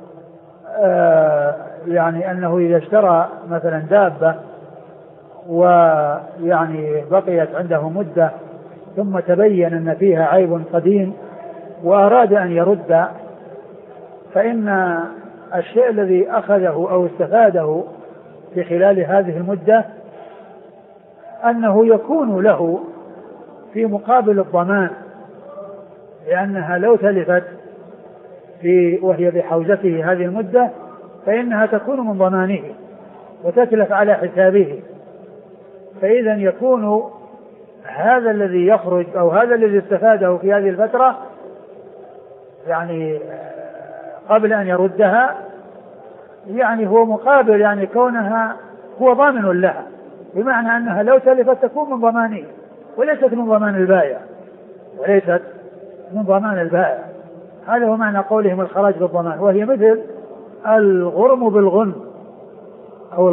يعني أنه إذا اشترى مثلا دابة ويعني بقيت عنده مدة ثم تبين أن فيها عيب قديم وأراد أن يرد، فإن الشيء الذي أخذه أو استفاده في خلال هذه المدة أنه يكون له في مقابل الضمان، لأنها لو تلفت وهي بحوزته هذه المدة فإنها تكون من ضمانه، وتتلف على حسابه. فإذا يكون هذا الذي يخرج أو هذا الذي استفاده في هذه الفترة يعني قبل أن يردها يعني هو مقابل يعني كونها هو ضامن لها، بمعنى أنها لو تلفت تكون من ضمانه وليست من ضمان البائع، وليست من ضمان البائع. هذا هو معنى قولهم الخراج بالضمان، وهي مثل الغرم بالغنم أو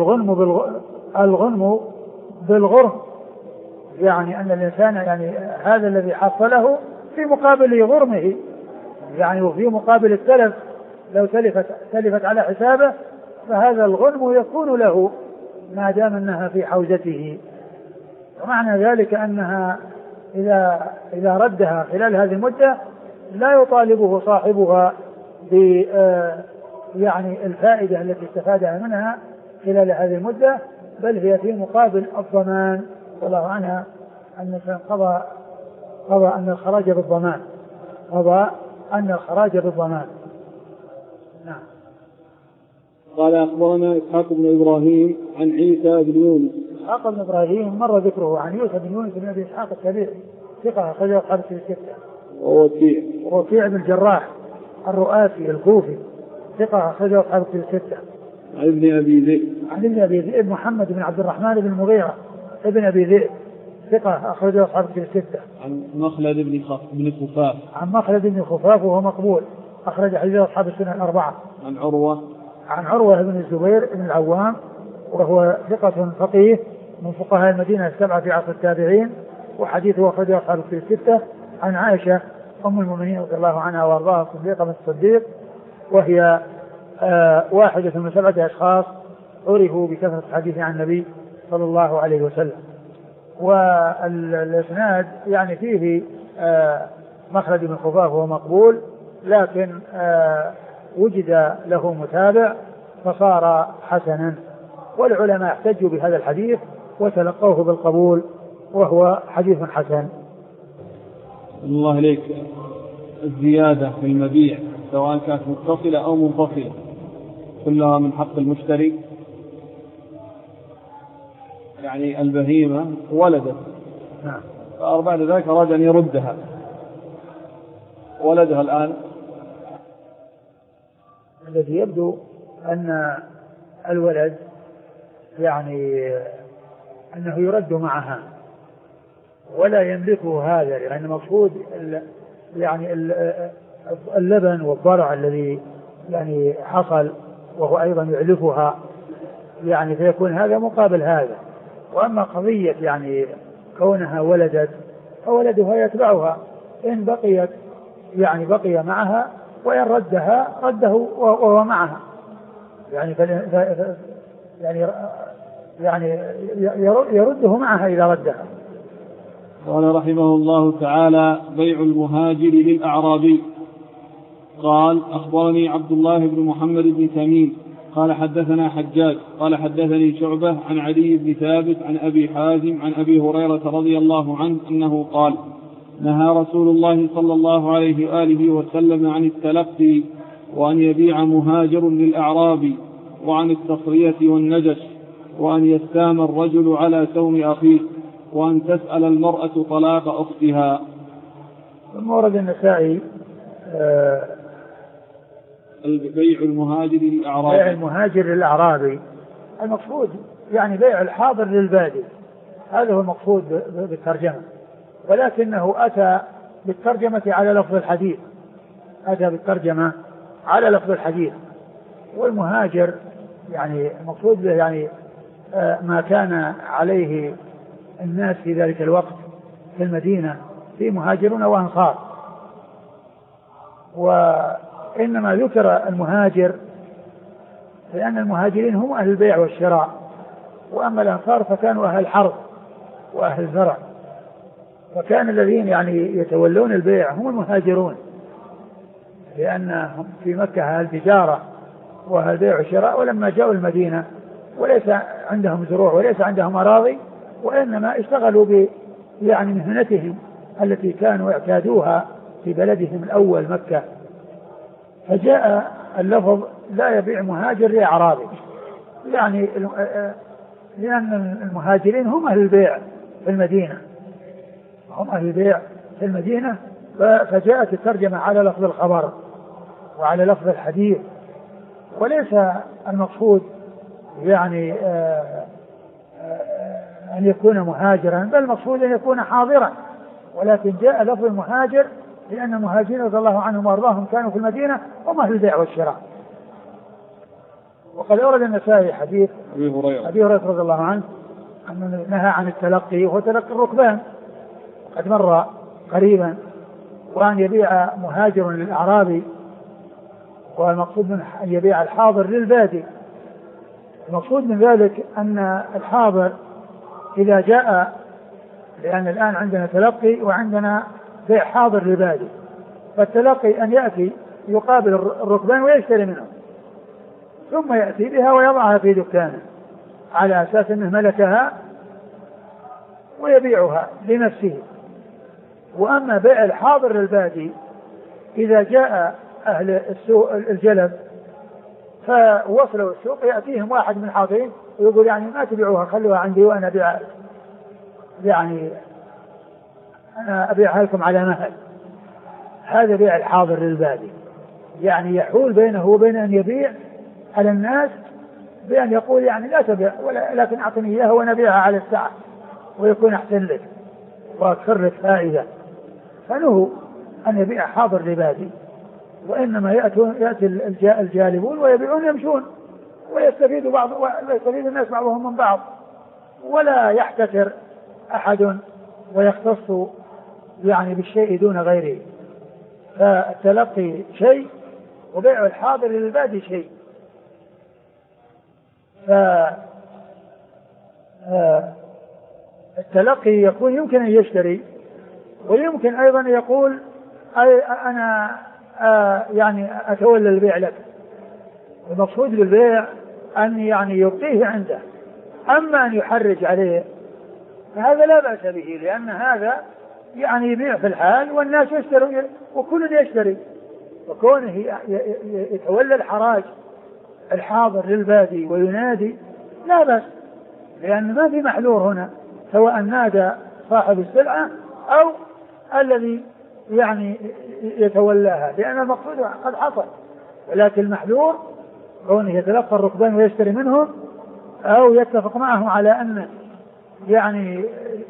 الغنم بالغرم، يعني أن الإنسان يعني هذا الذي حصله في مقابل غرمه، يعني وفي مقابل التلف لو تلفت على حسابه، فهذا الغنم يكون له ما دام أنها في حوزته. ومعنى ذلك أنها إذا ردها خلال هذه المدة لا يطالبه صاحبها ب يعني الفائدة التي استفادها منها خلال هذه المدة، بل هي في مقابل الضمان. والله عنها أن قضى أن الخراج بالضمان، قضى أن الخراج بالضمان. نعم. قال أخبرنا إسحاق بن إبراهيم عن عيسى بن يونس. إسحاق بن إبراهيم مر ذكره عن يوسف بن يونس بن أبي إسحاق السبيعي ثقة أخرج أصحاب الستة. ووكيع بن الجراح الرؤاسي الكوفي ثقة أخرج أصحاب الستة. عن ابن أبي ذئب محمد بن عبد الرحمن بن المغيرة ابن أبي ذئب ثقة أخرج أصحاب الستة. عن مخلد بن خفاف. عن مخلد بن خفاف وهو مقبول أخرج حديث أصحاب السنة الأربعة. عن عروة بن الزبير بن العوام وهو ثقة فقيه من فقهاء المدينة السبعة في عصر التابعين، وحديثه أخرج أصحاب الستة. عن عائشة أم المؤمنين رضي الله عنها وأرضاها الصديقة بنت الصديق، وهي واحدة من 7 أشخاص عرفوا بكثرة الحديث عن النبي صلى الله عليه وسلم. والإسناد يعني فيه مخلد بن خفاف وهو مقبول، لكن وجد له متابع فصار حسنا، والعلماء احتجوا بهذا الحديث وتلقوه بالقبول وهو حديث حسن. الله إليك، الزيادة في المبيع سواء كانت متصلة أو منفصلة كلها من حق المشتري. يعني البهيمة ولدت بعد ذلك أراد أن يردها، ولدها الآن، الذي يبدو أن الولد يعني أنه يرد معها ولا يملكه هذا، لأن المقصود يعني اللبن والضرع الذي يعني حصل وهو أيضا يعلفها، يعني فيكون هذا مقابل هذا. وأما قضية يعني كونها ولدت فولدها يتبعها، إن بقيت يعني بقي معها، وإن ردها رده وهو معها، يعني يرده معها إذا ردها. قال رحمه الله تعالى: بيع المهاجر للأعرابي. قال: أخبرني عبد الله بن محمد بن تميم قال حدثنا حجاج قال حدثني شعبة عن علي بن ثابت عن أبي حازم عن أبي هريرة رضي الله عنه أنه قال: نهى رسول الله صلى الله عليه وآله وسلم عن التلقي وأن يبيع مهاجر للأعرابي، وعن التصرية والنجش، وأن يستام الرجل على سوم أخيه، وأن تسأل المرأة طلاق أختها. ثم ورد النسائي بيع المهاجر للأعرابي. بيع المهاجر للأعرابي المقصود يعني بيع الحاضر للبادي، هذا هو المقصود بالترجمة، ولكنه أتى بالترجمة على لفظ الحديث، أتى بالترجمة على لفظ الحديث. والمهاجر يعني المقصود به يعني ما كان عليه الناس في ذلك الوقت في المدينة، في مهاجرون وأنصار، وإنما ذكر المهاجر لأن المهاجرين هم أهل البيع والشراء، وأما الأنصار فكانوا أهل الحرث وأهل الزرع، فكان الذين يعني يتولون البيع هم المهاجرون، لأنهم في مكة أهل تجارة وأهل البيع والشراء، ولما جاءوا المدينة وليس عندهم زروع وليس عندهم أراضي، وإنما اشتغلوا يعني مهنتهم التي كانوا اعتادوها في بلدهم الأول مكة. فجاء اللفظ لا يبيع مهاجر لأعرابي، يعني لأن المهاجرين هم أهل البيع في المدينة، هم أهل البيع في المدينة، فجاءت الترجمة على لفظ الخبر وعلى لفظ الحديث، وليس المقصود يعني أن يكون مهاجرا، بل المقصود أن يكون حاضرا، ولكن جاء لفظ المهاجر لأن المهاجرين رضي الله عنهم وأرضاهم كانوا في المدينة هم أهل البيع والشراء. وقد أورد النسائي حديث أبي هريرة رضي الله عنه أنه نهى عن التلقي، وهو تلقي الركبان قد مر قريبا، وأن يبيع مهاجر للأعرابي، والمقصود من أن يبيع الحاضر للبادي. المقصود من ذلك أن الحاضر إذا جاء، لأن الآن عندنا تلقي وعندنا بيع حاضر للبادي، فالتلقي أن يأتي يقابل الركبان ويشتري منهم، ثم يأتي بها ويضعها في دكانه على أساس أنه ملكها ويبيعها لنفسه. وأما بيع الحاضر للبادي إذا جاء أهل السوق الجلب فوصلوا السوق يأتيهم واحد من الحاضرين ويقول يعني ما تبيعوها، خلوها عندي وأنا أبيعها، يعني أنا أبيعها لكم على مهل. هذا بيع الحاضر للبادي، يعني يحول بينه وبين أن يبيع على الناس بأن يقول يعني لا تبيع لكن أعطني إياها وأنا أبيعها على الساعة ويكون أحسن لك وأكثر لك فائدة. فنهوا أن يبيع حاضر لبادي، وإنما يأتي الجالبون ويبيعون يمشون ويستفيد الناس بعضهم من بعض، ولا يحتكر أحد ويختص يعني بالشيء دون غيره. فالتلقي شيء وبيع الحاضر للبادي شيء. فالتلقي يكون يمكن أن يشتري، ويمكن أيضا يقول أنا يعني أتولى البيع لك. المقصود بالبيع أن يعني يبقيه عنده. أما أن يحرج عليه فهذا لا بأس به، لأن هذا يعني يبيع في الحال والناس يشتروا وكل يشتري، وكونه يتولى الحراج الحاضر للبادي وينادي لا بأس، لأن ما في محذور هنا، سواء نادى صاحب السلعة أو الذي يعني يتولاها، لأن المقصود قد حصل. ولكن المحذور كونه يتلقى الركبان ويشتري منهم، أو يتفق معهم على أن يعني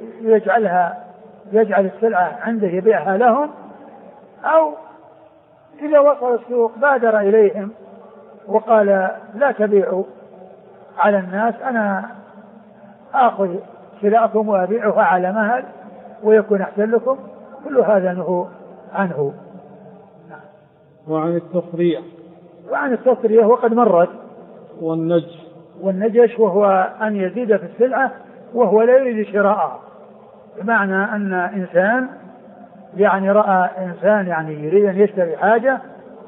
يجعل السلعة عنده يبيعها لهم، أو إذا وصل السوق بادر إليهم وقال لا تبيعوا على الناس، أنا آخذ سلعكم وأبيعها على مهل ويكون أحسن لكم. كل هذا نهوا عنه. وعن التصرية وقد مرت. والنجش وهو أن يزيد في السلعة وهو لا يريد شراءها، بمعنى أن إنسان يعني رأى إنسان يعني يريد أن يشتري حاجة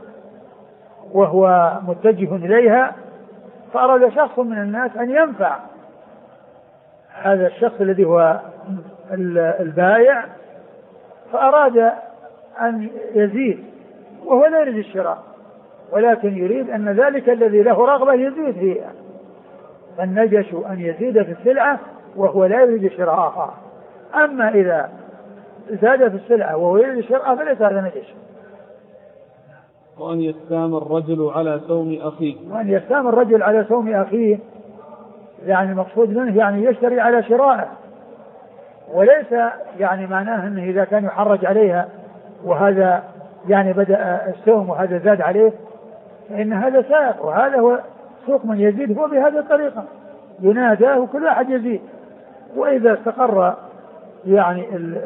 وهو متجه إليها، فأراد شخص من الناس أن ينفع هذا الشخص الذي هو البائع، فأراد أن يزيد وهو لا يريد الشراء، ولكن يريد أن ذلك الذي له رغبة يزيد فيها. فالنجش أن يزيد في السلعة وهو لا يريد شراءها. أما إذا زاد في السلعة وهو يريد شراءها فليس هذا نجش. وأن يستام الرجل على سوم أخيه، يعني المقصود منه يعني يشتري على شرائه، وليس يعني معناه أنه إذا كان يحرج عليها وهذا يعني بدأ السوم وهذا زاد عليه فإن هذا سائق، وهذا هو سوق من يزيد هو بهذه الطريقة، يناداه وكل أحد يزيد. وإذا استقر يعني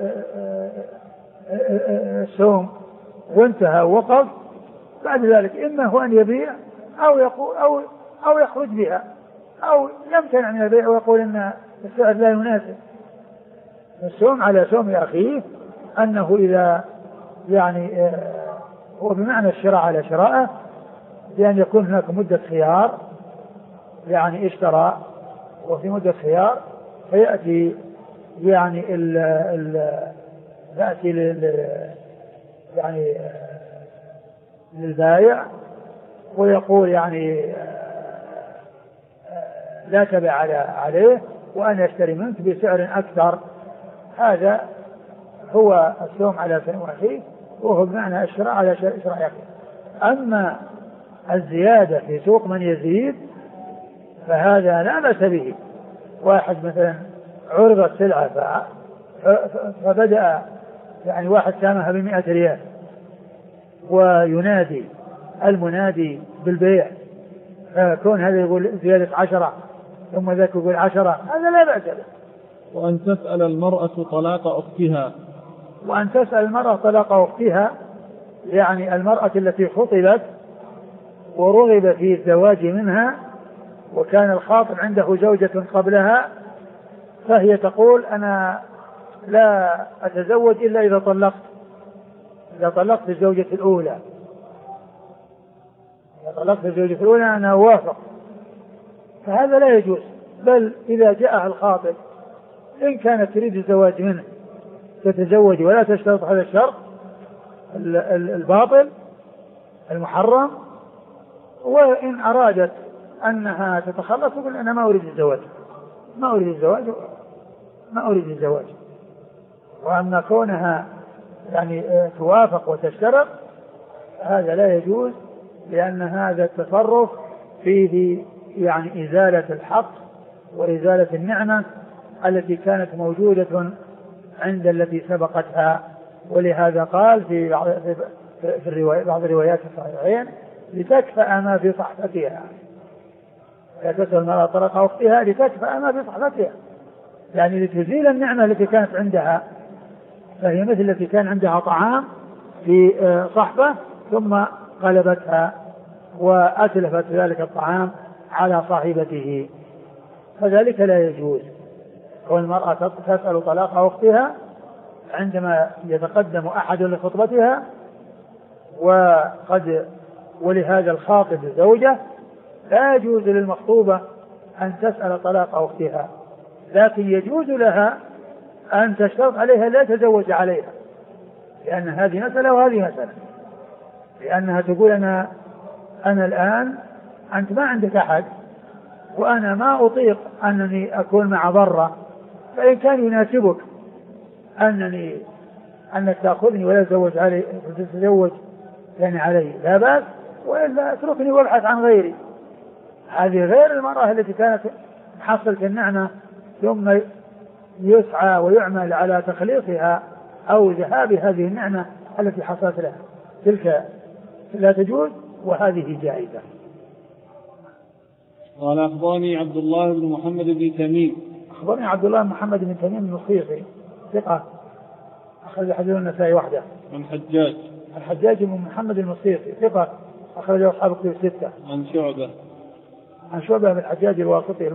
السوم وانتهى ووقف، بعد ذلك إما هو أن يبيع أو يقول أو يخرج بها، أو يمتنع من البيع ويقول إن السعر لا يناسب. السوم على سوم أخيه أنه إذا يعني هو بمعنى الشراء على شراءه، بأن يكون هناك مدة خيار، يعني اشترى وفي مدة خيار، فيأتي يعني يأتي يعني للبائع ويقول يعني لا تبع عليه وأنا أشتري منك بسعر أكثر. هذا هو السوم على أخيه، وهو بمعنى الشراء على شراء أخيه. أما الزيادة في سوق من يزيد فهذا لا بأس به. واحد مثلا عرض السلعة فبدأ يعني واحد سامها ب100 ريال وينادي المنادي بالبيع، كون هذا يقول زيادة 10 ثم ذاك يقول 10، هذا لا بأس به. وأن تسأل المرأة طلاق أختها، وأن تسأل المرأة طلاق أختها يعني المرأة التي خطبت ورغب في الزواج منها وكان الخاطب عنده زوجة قبلها، فهي تقول أنا لا أتزوج إلا إذا طلقت الزوجة الأولى، أنا أوافق. فهذا لا يجوز، بل إذا جاءها الخاطب إن كانت تريد الزواج منه تتزوج ولا تشترط هذا الشرط الباطل المحرم، وإن أرادت أنها تتخلص تقول أنا ما أريد الزواج. وأما كونها يعني توافق وتشترط هذا لا يجوز، لأن هذا التصرف فيه يعني إزالة الحق وإزالة النعمة التي كانت موجودة عند التي سبقتها. ولهذا قال في بعض الروايات الصحيحين لتكفأ ما في صحفتها، لا تسأل المرأة طلاق أختها لتكفأ ما في صحفتها، يعني لتزيل النعمة التي كانت عندها. فهي مثل التي كان عندها طعام في صحبة ثم قلبتها وأتلفت ذلك الطعام على صاحبته، فذلك لا يجوز. والمرأة تسأل طلاق أختها عندما يتقدم أحد لخطبتها ولهذا الخاطب زوجة، لا يجوز للمخطوبة أن تسأل طلاق أختها، لكن يجوز لها أن تشترط عليها لا تزوج عليها، لأن هذه مسألة وهذه مسألة، لأنها تقول أنا الآن أنت ما عندك أحد وأنا ما أطيق أنني أكون مع ضرة، فإن كان يناسبك أنك تأخذني ولا تتزوج يعني علي لا بأس، وإلا اتركني وابحث عن غيري. هذه غير المرأة التي كانت حصلت النعمة ثم يسعى ويعمل على تخليصها أو ذهاب هذه النعمة التي حصلت لها، تلك لا تجوز وهذه جائزة. قال أخبرني عبد الله بن محمد بن تميم. أخبرني عبد الله بن محمد بن تميم المصيصي ثقة أخرج حديث النسائي وحده. عن الحجاج بن محمد المصيصي ثقة أخرج أصحاب الكتب الستة. عن شعبة بن الحجاج الواسطي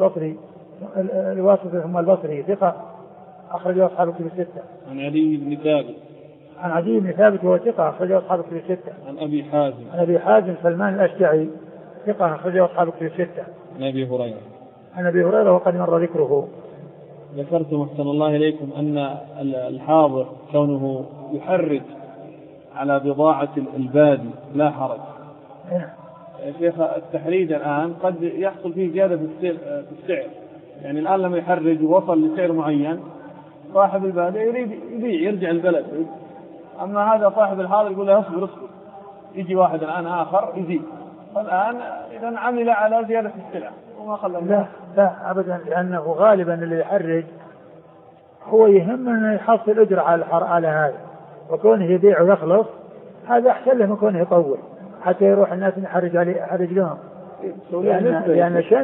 ثم البصري ثقة أخرج أصحاب الكتب الستة. عن عدي بن ثابت وهو ثقة أخرج أصحاب الكتب الستة. عن أبي حازم سلمان الأشجعي ثقة أخرج أصحاب الكتب الستة. عن أبي هريرة وقد مر ذكره. ذكرت محسن الله إليكم أن الحاضر كونه يحرج على بضاعة البادي لا حرج. شيخ التحريج الآن قد يحصل فيه زيادة في السعر، يعني الآن لما يحرج ووصل لسعر معين صاحب البادي يريد يبيع يرجع البلد، أما هذا صاحب الحاضر يقول له اصبر يجي واحد الآن آخر يزيد، فالآن إذا عمل على زيادة السلع وما خلى. لا أبدا، لأنه غالبا اللي يحرج هو يهم أنه يحصل أجر على هذا، وكونه يبيع ويخلص هذا أحسن له من كونه يطول حتى يروح الناس يحرج لهم، لأن شأن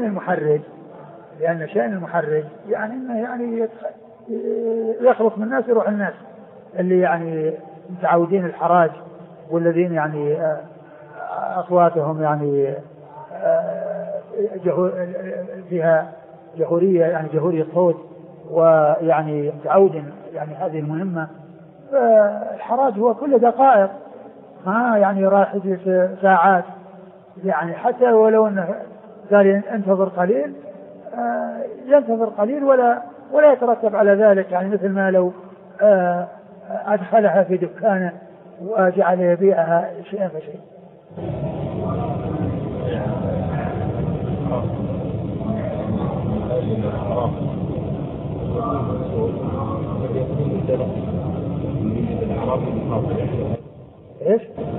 المحرج يعني إنه يعني يخلص من الناس يروح الناس اللي يعني متعودين الحراج والذين يعني أصواتهم يعني فيها جهورية، يعني جهورية صوت، ويعني متعود يعني هذه المهمة. فالحراج هو كل دقائق، ما يعني راح في ساعات، يعني حتى ولو أنه قال انتظر قليل ينتظر قليل ولا يترتب على ذلك، يعني مثل ما لو أدخلها في دكانه وجعل يبيعها شيئا فشيء. ايش؟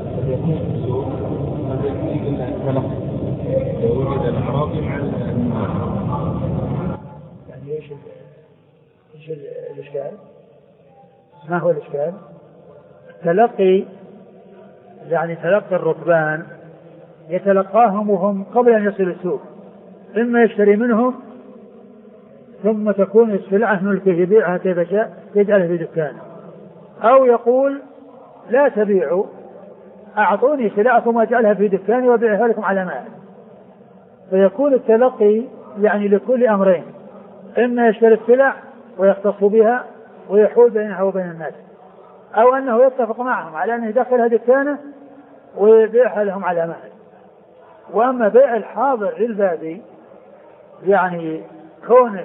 يعني ايش الاشكال؟ ما هو الاشكال؟ تلقي يعني تلقي الركبان يتلقاهم وهم قبل ان يصلوا السوق، اما يشتري منهم ثم تكون السلعة ملكه يبيعها كيف شاء يجعلها في دكانه، أو يقول لا تبيعوا أعطوني سلعكم وأجعلها في دكاني وأبيعها لكم على مال. فيكون التلقي يعني لكل أمرين، إما يشتري السلع ويختص بها ويحول بينها وبين الناس، أو أنه يتفق معهم على أنه يدخلها دكانه ويبيعها لهم على مال. وأما بيع الحاضر للبادي يعني كونه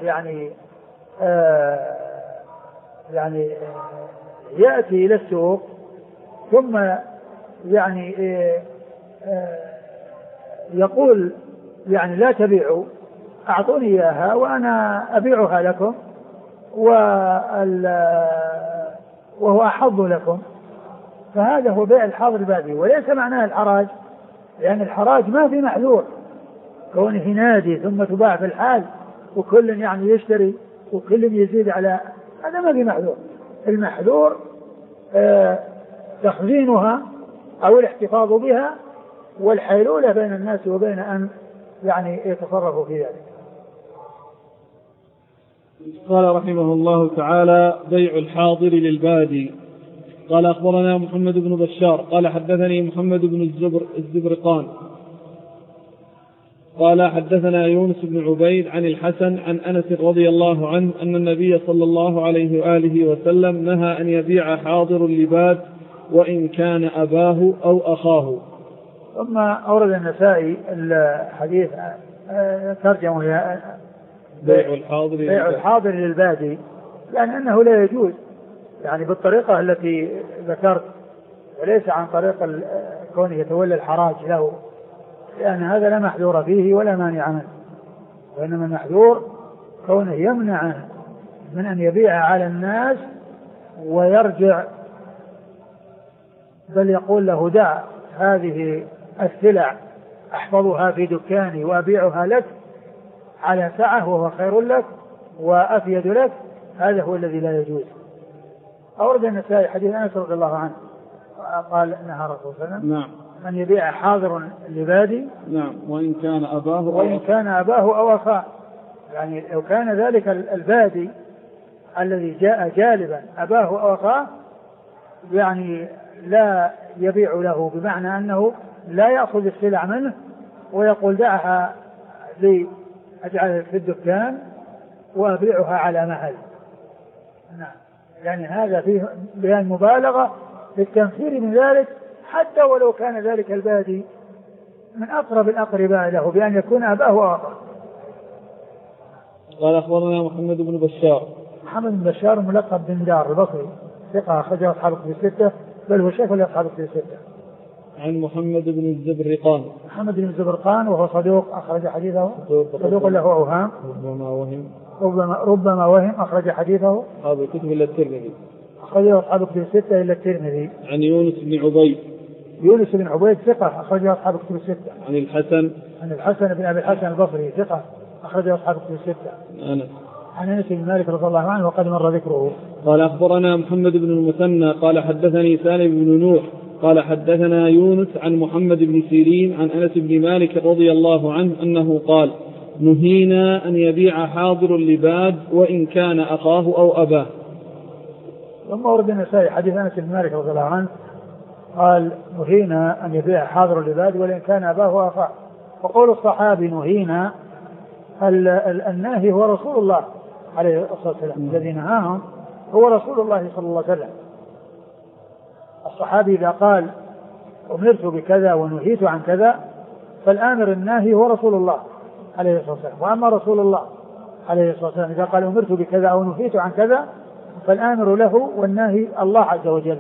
يعني يأتي إلى السوق ثم يعني يقول يعني لا تبيعوا أعطوني إياها وأنا أبيعها لكم وهو أحظ لكم، فهذا هو بيع الحاضر البادي، وليس معناه الحراج، لأن الحراج ما في محذور كونه نادي ثم تباع في الحال وكل يعني يشتري وكل يزيد على هذا، ما في محذور. المحذور تخزينها أو الاحتفاظ بها والحيلولة بين الناس وبين أن يعني يتصرفوا في ذلك. قال رحمه الله تعالى: بيع الحاضر للبادي. قال أخبرنا محمد بن بشار قال حدثني محمد بن الزبرقان قال حدثنا يونس بن عبيد عن الحسن عن أنس رضي الله عنه أن النبي صلى الله عليه وآله وسلم نهى أن يبيع حاضر اللباد وإن كان أباه أو أخاه. ثم أورد النسائي الحديث ترجمه بيع الحاضر للبادي، يعني أنه لا يجوز يعني بالطريقة التي ذكرت، وليس عن طريق كونه يتولى الحراج له، لأن هذا لا محذور فيه ولا مانع منه، وإنما المحذور كونه يمنع من أن يبيع على الناس ويرجع، بل يقول له دع هذه السلع أحفظها في دكاني وأبيعها لك على سعة وهو خير لك وأفيد لك، هذا هو الذي لا يجوز. أورد النسائي حديث أنس رضي الله عنه قال نهى رسول الله صلى الله عليه وسلم نعم أن يبيع حاضر لبادي نعم وإن كان أباه أو أخاه، يعني لو كان ذلك البادي الذي جاء جالبا أباه أو أخاه يعني لا يبيع له، بمعنى أنه لا يأخذ السلع منه ويقول دعها لي أجعلها في الدكان وأبيعها على مهل. نعم، يعني هذا فيه بيان مبالغة في التنفير من ذلك، حتى ولو كان ذلك البادي من أقرب الأقرباء له بأن يكون أباه وأخاه. قال أخبرنا محمد بن بشار. محمد بن بشار ملقب بن دار البصري، ثقة أخرجه أصحاب الكتب الستة، بل هو شيخ لأصحاب الكتب الستة. عن محمد بن الزبرقان. محمد بن الزبرقان وهو صدوق أخرج حديثه، صدوق له أوهام، ربما وهم، أخرج حديثه أصحاب الكتب إلا الترمذي، أخرجه أصحاب الكتب الستة إلا الترمذي. عن يونس بن عبيد. يونس بن عبيد ثقة أخرجه أصحاب الكتب الستة. عن الحسن بن أبي الحسن البصري ثقة أخرجه أصحاب الكتب الستة. عن أنس بن مالك رضي الله عنه وقد مر ذكره. قال أخبرنا محمد بن المثنى قال حدثني سالم بن نوح قال حدثنا يونس عن محمد بن سيرين عن أنس بن مالك رضي الله عنه أنه قال: نهينا أن يبيع حاضر اللباد وإن كان أخاه أو أباه. ثم ورد النسائي حديث أنس بن مالك رضي الله عنه قال: نهينا أن يبيع حاضر اللباد وإن كان أباه وأخاه. وقول الصحابي نهينا، الناهي هو رسول الله عليه الصلاة والسلام، الذي نهاهم هو رسول الله صلى الله عليه وسلم. الصحابي إذا قال أمرت بكذا ونهيت عن كذا فالآمر الناهي هو رسول الله عليه الصلاة والسلام. وأما رسول الله عليه الصلاة والسلام إذا قال أمرت بكذا أو نهيت عن كذا فالآمر له والناهي الله عز وجل.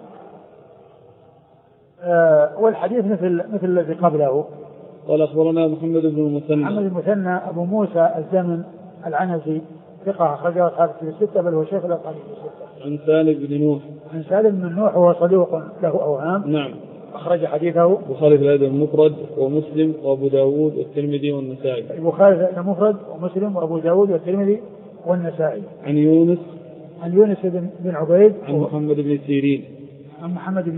والحديث مثل الذي قبله. قال أخبرنا محمد بن المثنى. محمد المثنى أبو موسى الزمن العنزي ثقة أخرجه أصحاب الكتب الستة بل هو شيخ الأصحاب الستة. عن سالم بن نوح. عن سالم بن نوح هو صدوق له أوهام. نعم. أخرج حديثه البخاري في الأدب المفرد ومسلم وأبو داود والترمذي والنسائي. البخاري في الأدب المفرد ومسلم وأبو داود والترمذي والنسائي. عن يونس بن عبيد. عن محمد بن سيرين. عن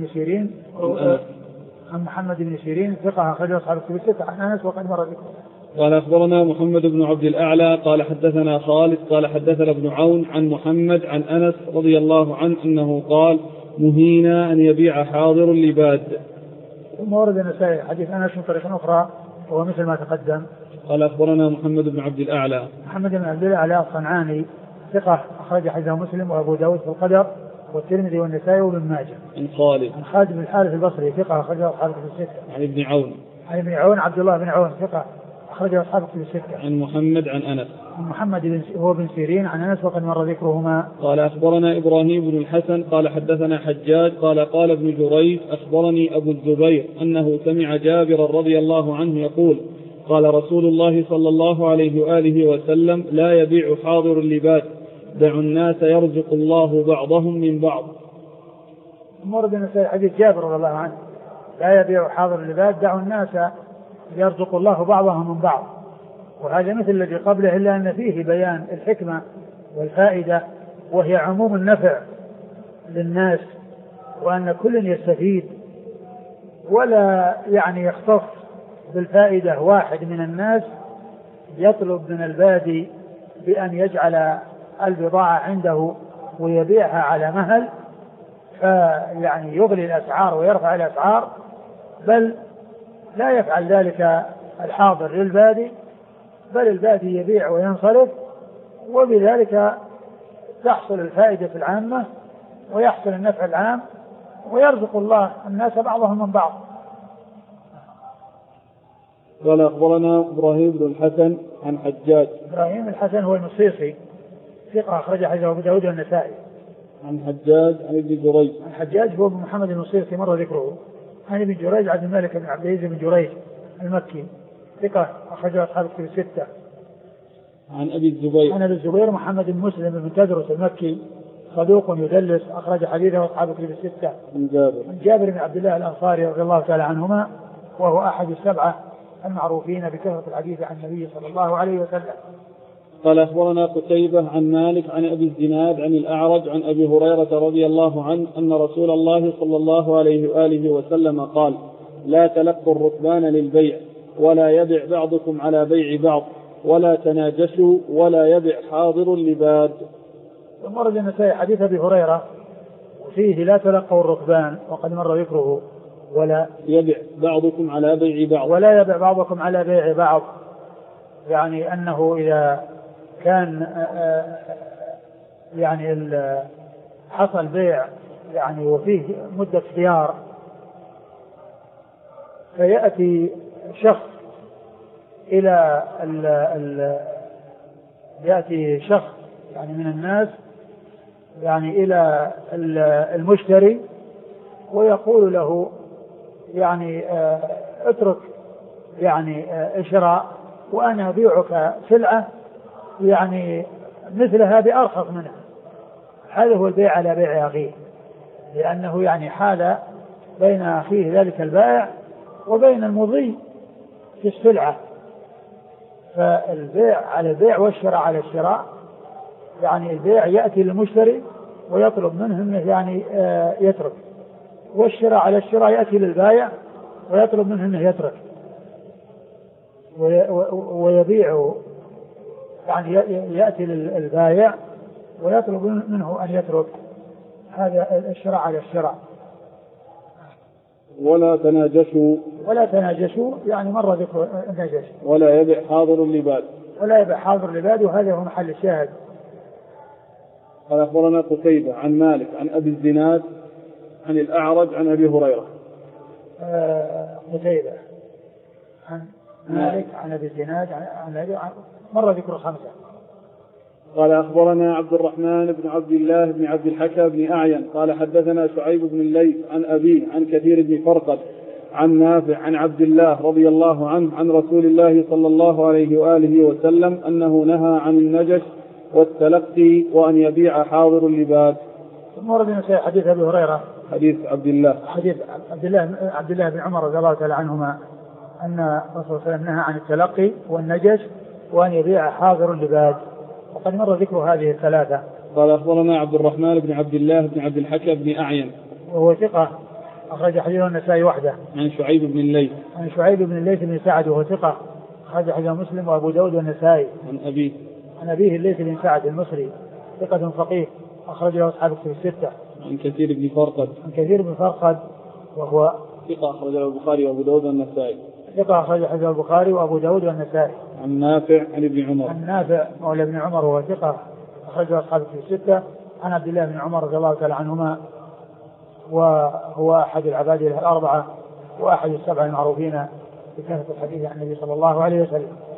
محمد بن سيرين ثقة أخرجه أصحاب الكتب الستة. عن أنس وقد مر ذكره. قال أخبرنا محمد بن عبد الأعلى قال حدثنا خالد قال حدثنا ابن عون عن محمد عن أنس رضي الله عنه أنه قال نهينا أن يبيع حاضر لباد. ثم ورد النسائي حديث أنس من طريق أخرى وهو مثل ما تقدم. قال أخبرنا محمد بن عبد الأعلى. محمد بن عبد الأعلى الصنعاني ثقة أخرج حديثه مسلم وأبو داود في القدر والترمذي والنسائي وابن ماجه. عن خالد بن الحارث البصري ثقة أخرجه أصحاب الكتب الستة. عن ابن عون عبد الله بن عون ثقة أخرجه أصحاب الكتب الستة. عن محمد عن أنس. عن محمد هو بن سيرين عن أنس وقد مر ذكرهما. قال أخبرنا إبراهيم بن الحسن قال حدثنا حجاج قال ابن جريج أخبرني أبو الزبير أنه سمع جابر رضي الله عنه يقول قال رسول الله صلى الله عليه وآله وسلم لا يبيع حاضر اللباد دعوا الناس يرزق الله بعضهم من بعض. مورد حديث جابر رضي الله عنه لا يبيع حاضر اللباد دعوا الناس يرزق الله بعضهم من بعض. وهذا مثل الذي قبله إلا أن فيه بيان الحكمة والفائدة وهي عموم النفع للناس وأن كل يستفيد ولا يعني يختص بالفائدة واحد من الناس يطلب من البادي بأن يجعل البضاعة عنده ويبيعها على مهل فيعني يغلي الأسعار ويرفع الأسعار بل لا يفعل ذلك الحاضر للبادي بل البادي يبيع وينصرف وبذلك تحصل الفائدة العامة ويحصل النفع العام ويرزق الله الناس بعضهم من بعض. قال أخبرنا إبراهيم بن الحسن عن حجاج. إبراهيم الحسن هو المصيصي ثقة أخرج حديثه أبو داود والنسائي. عن حجاج عن ابن جريج. عن حجاج هو ابن محمد المصيصي مر ذكره. عن ابن جريج عبد الملك بن عبد العزيز بن جريج المكي ثقة أخرج أصحاب الكتب الستة. عن أبي الزبير محمد بن مسلم بن تدرس المكي صدوق يدلس أخرج حديثه أصحاب الكتب الستة. عن جابر بن عبد الله الأنصاري رضي الله تعالى عنهما وهو أحد السبعة المعروفين بكثرة الحديث عن النبي صلى الله عليه وسلم. قال أخبرنا قتيبة عن مالك عن أبي الزناد عن الأعرج عن أبي هريرة رضي الله عنه أن رسول الله صلى الله عليه وآله وسلم قال لا تلقوا الركبان للبيع ولا يبع بعضكم على بيع بعض ولا تناجشوا ولا يبع حاضر لباد. ثم ورد النسائي حديث أبي هريرة وفيه لا تلقوا الركبان وقد مر ذكره ولا يبع بعضكم على بيع بعض ولا يبع بعضكم على بيع بعض يعني أنه إذا كان يعني حصل بيع يعني وفيه مدة خيار فيأتي شخص إلى يأتي شخص يعني من الناس يعني إلى المشتري ويقول له يعني اترك يعني الشراء وأنا أبيعك سلعة يعني مثلها بأرخص منها. هذا هو البيع على بيع أخيه لأنه يعني حال بين أخيه ذلك البائع وبين المضي في السلعة. فالبيع على البيع والشراء على الشراء يعني البيع يأتي للمشتري ويطلب منه انه يعني يترك والشراء على الشراء يأتي للبائع ويطلب منه انه يترك ويبيع يعني يأتي للبائع ويطلب منه أن يترك. هذا الشراء على الشراء. ولا تناجشوا يعني مرة ذكر النجش. ولا يبيع حاضر لباد وهذا هو محل الشاهد. قال أخبرنا قتيبة عن مالك عن أبي الزناد عن الأعرج عن أبي هريرة. قتيبة عن مالك عن أبي الزناد عن مرة ذكر 5. قال أخبرنا عبد الرحمن بن عبد الله بن عبد الحكم بن أعين قال حدثنا شعيب بن الليث عن أبيه عن كثير بن فرقد عن نافع عن عبد الله رضي الله عنه عن رسول الله صلى الله عليه وآله وسلم أنه نهى عن النجش والتلقي وأن يبيع حاضر اللباد. ورد النسائي حديث أبي هريرة حديث عبد الله بن عمر رضي الله تعالى عنهما أن الرسول صلى الله عليه وسلم نهى عن التلقي والنجش وأن يبيع حاضر اللباد، وقد مر ذكر هذه الثلاثة. قال أخبرنا عبد الرحمن بن عبد الله بن عبد الحكم بن أعين وهو ثقة أخرج حديثه النسائي وحده. عن شعيب بن الليث بن سعد وهو ثقة أخرج حديثه مسلم وأبو داود والنسائي. عن أبيه الليث بن سعد المصري ثقة فقيه أخرج له أصحاب الكتب الستة. عن كثير بن فرقد وهو ثقة أخرج له البخاري وأبو داود والنسائي. أخرج حديث البخاري وأبو داود والنسائي. عن نافع عن ابن عمر. عن نافع مولى ابن عمر وهو ثقة أخرج له أصحاب الكتب الستة. عن عبد الله بن عمر رضي الله تعالى عنهما وهو أحد العباد الأربعة وأحد السبع المعروفين بكثرة الحديث عن النبي صلى الله عليه وسلم.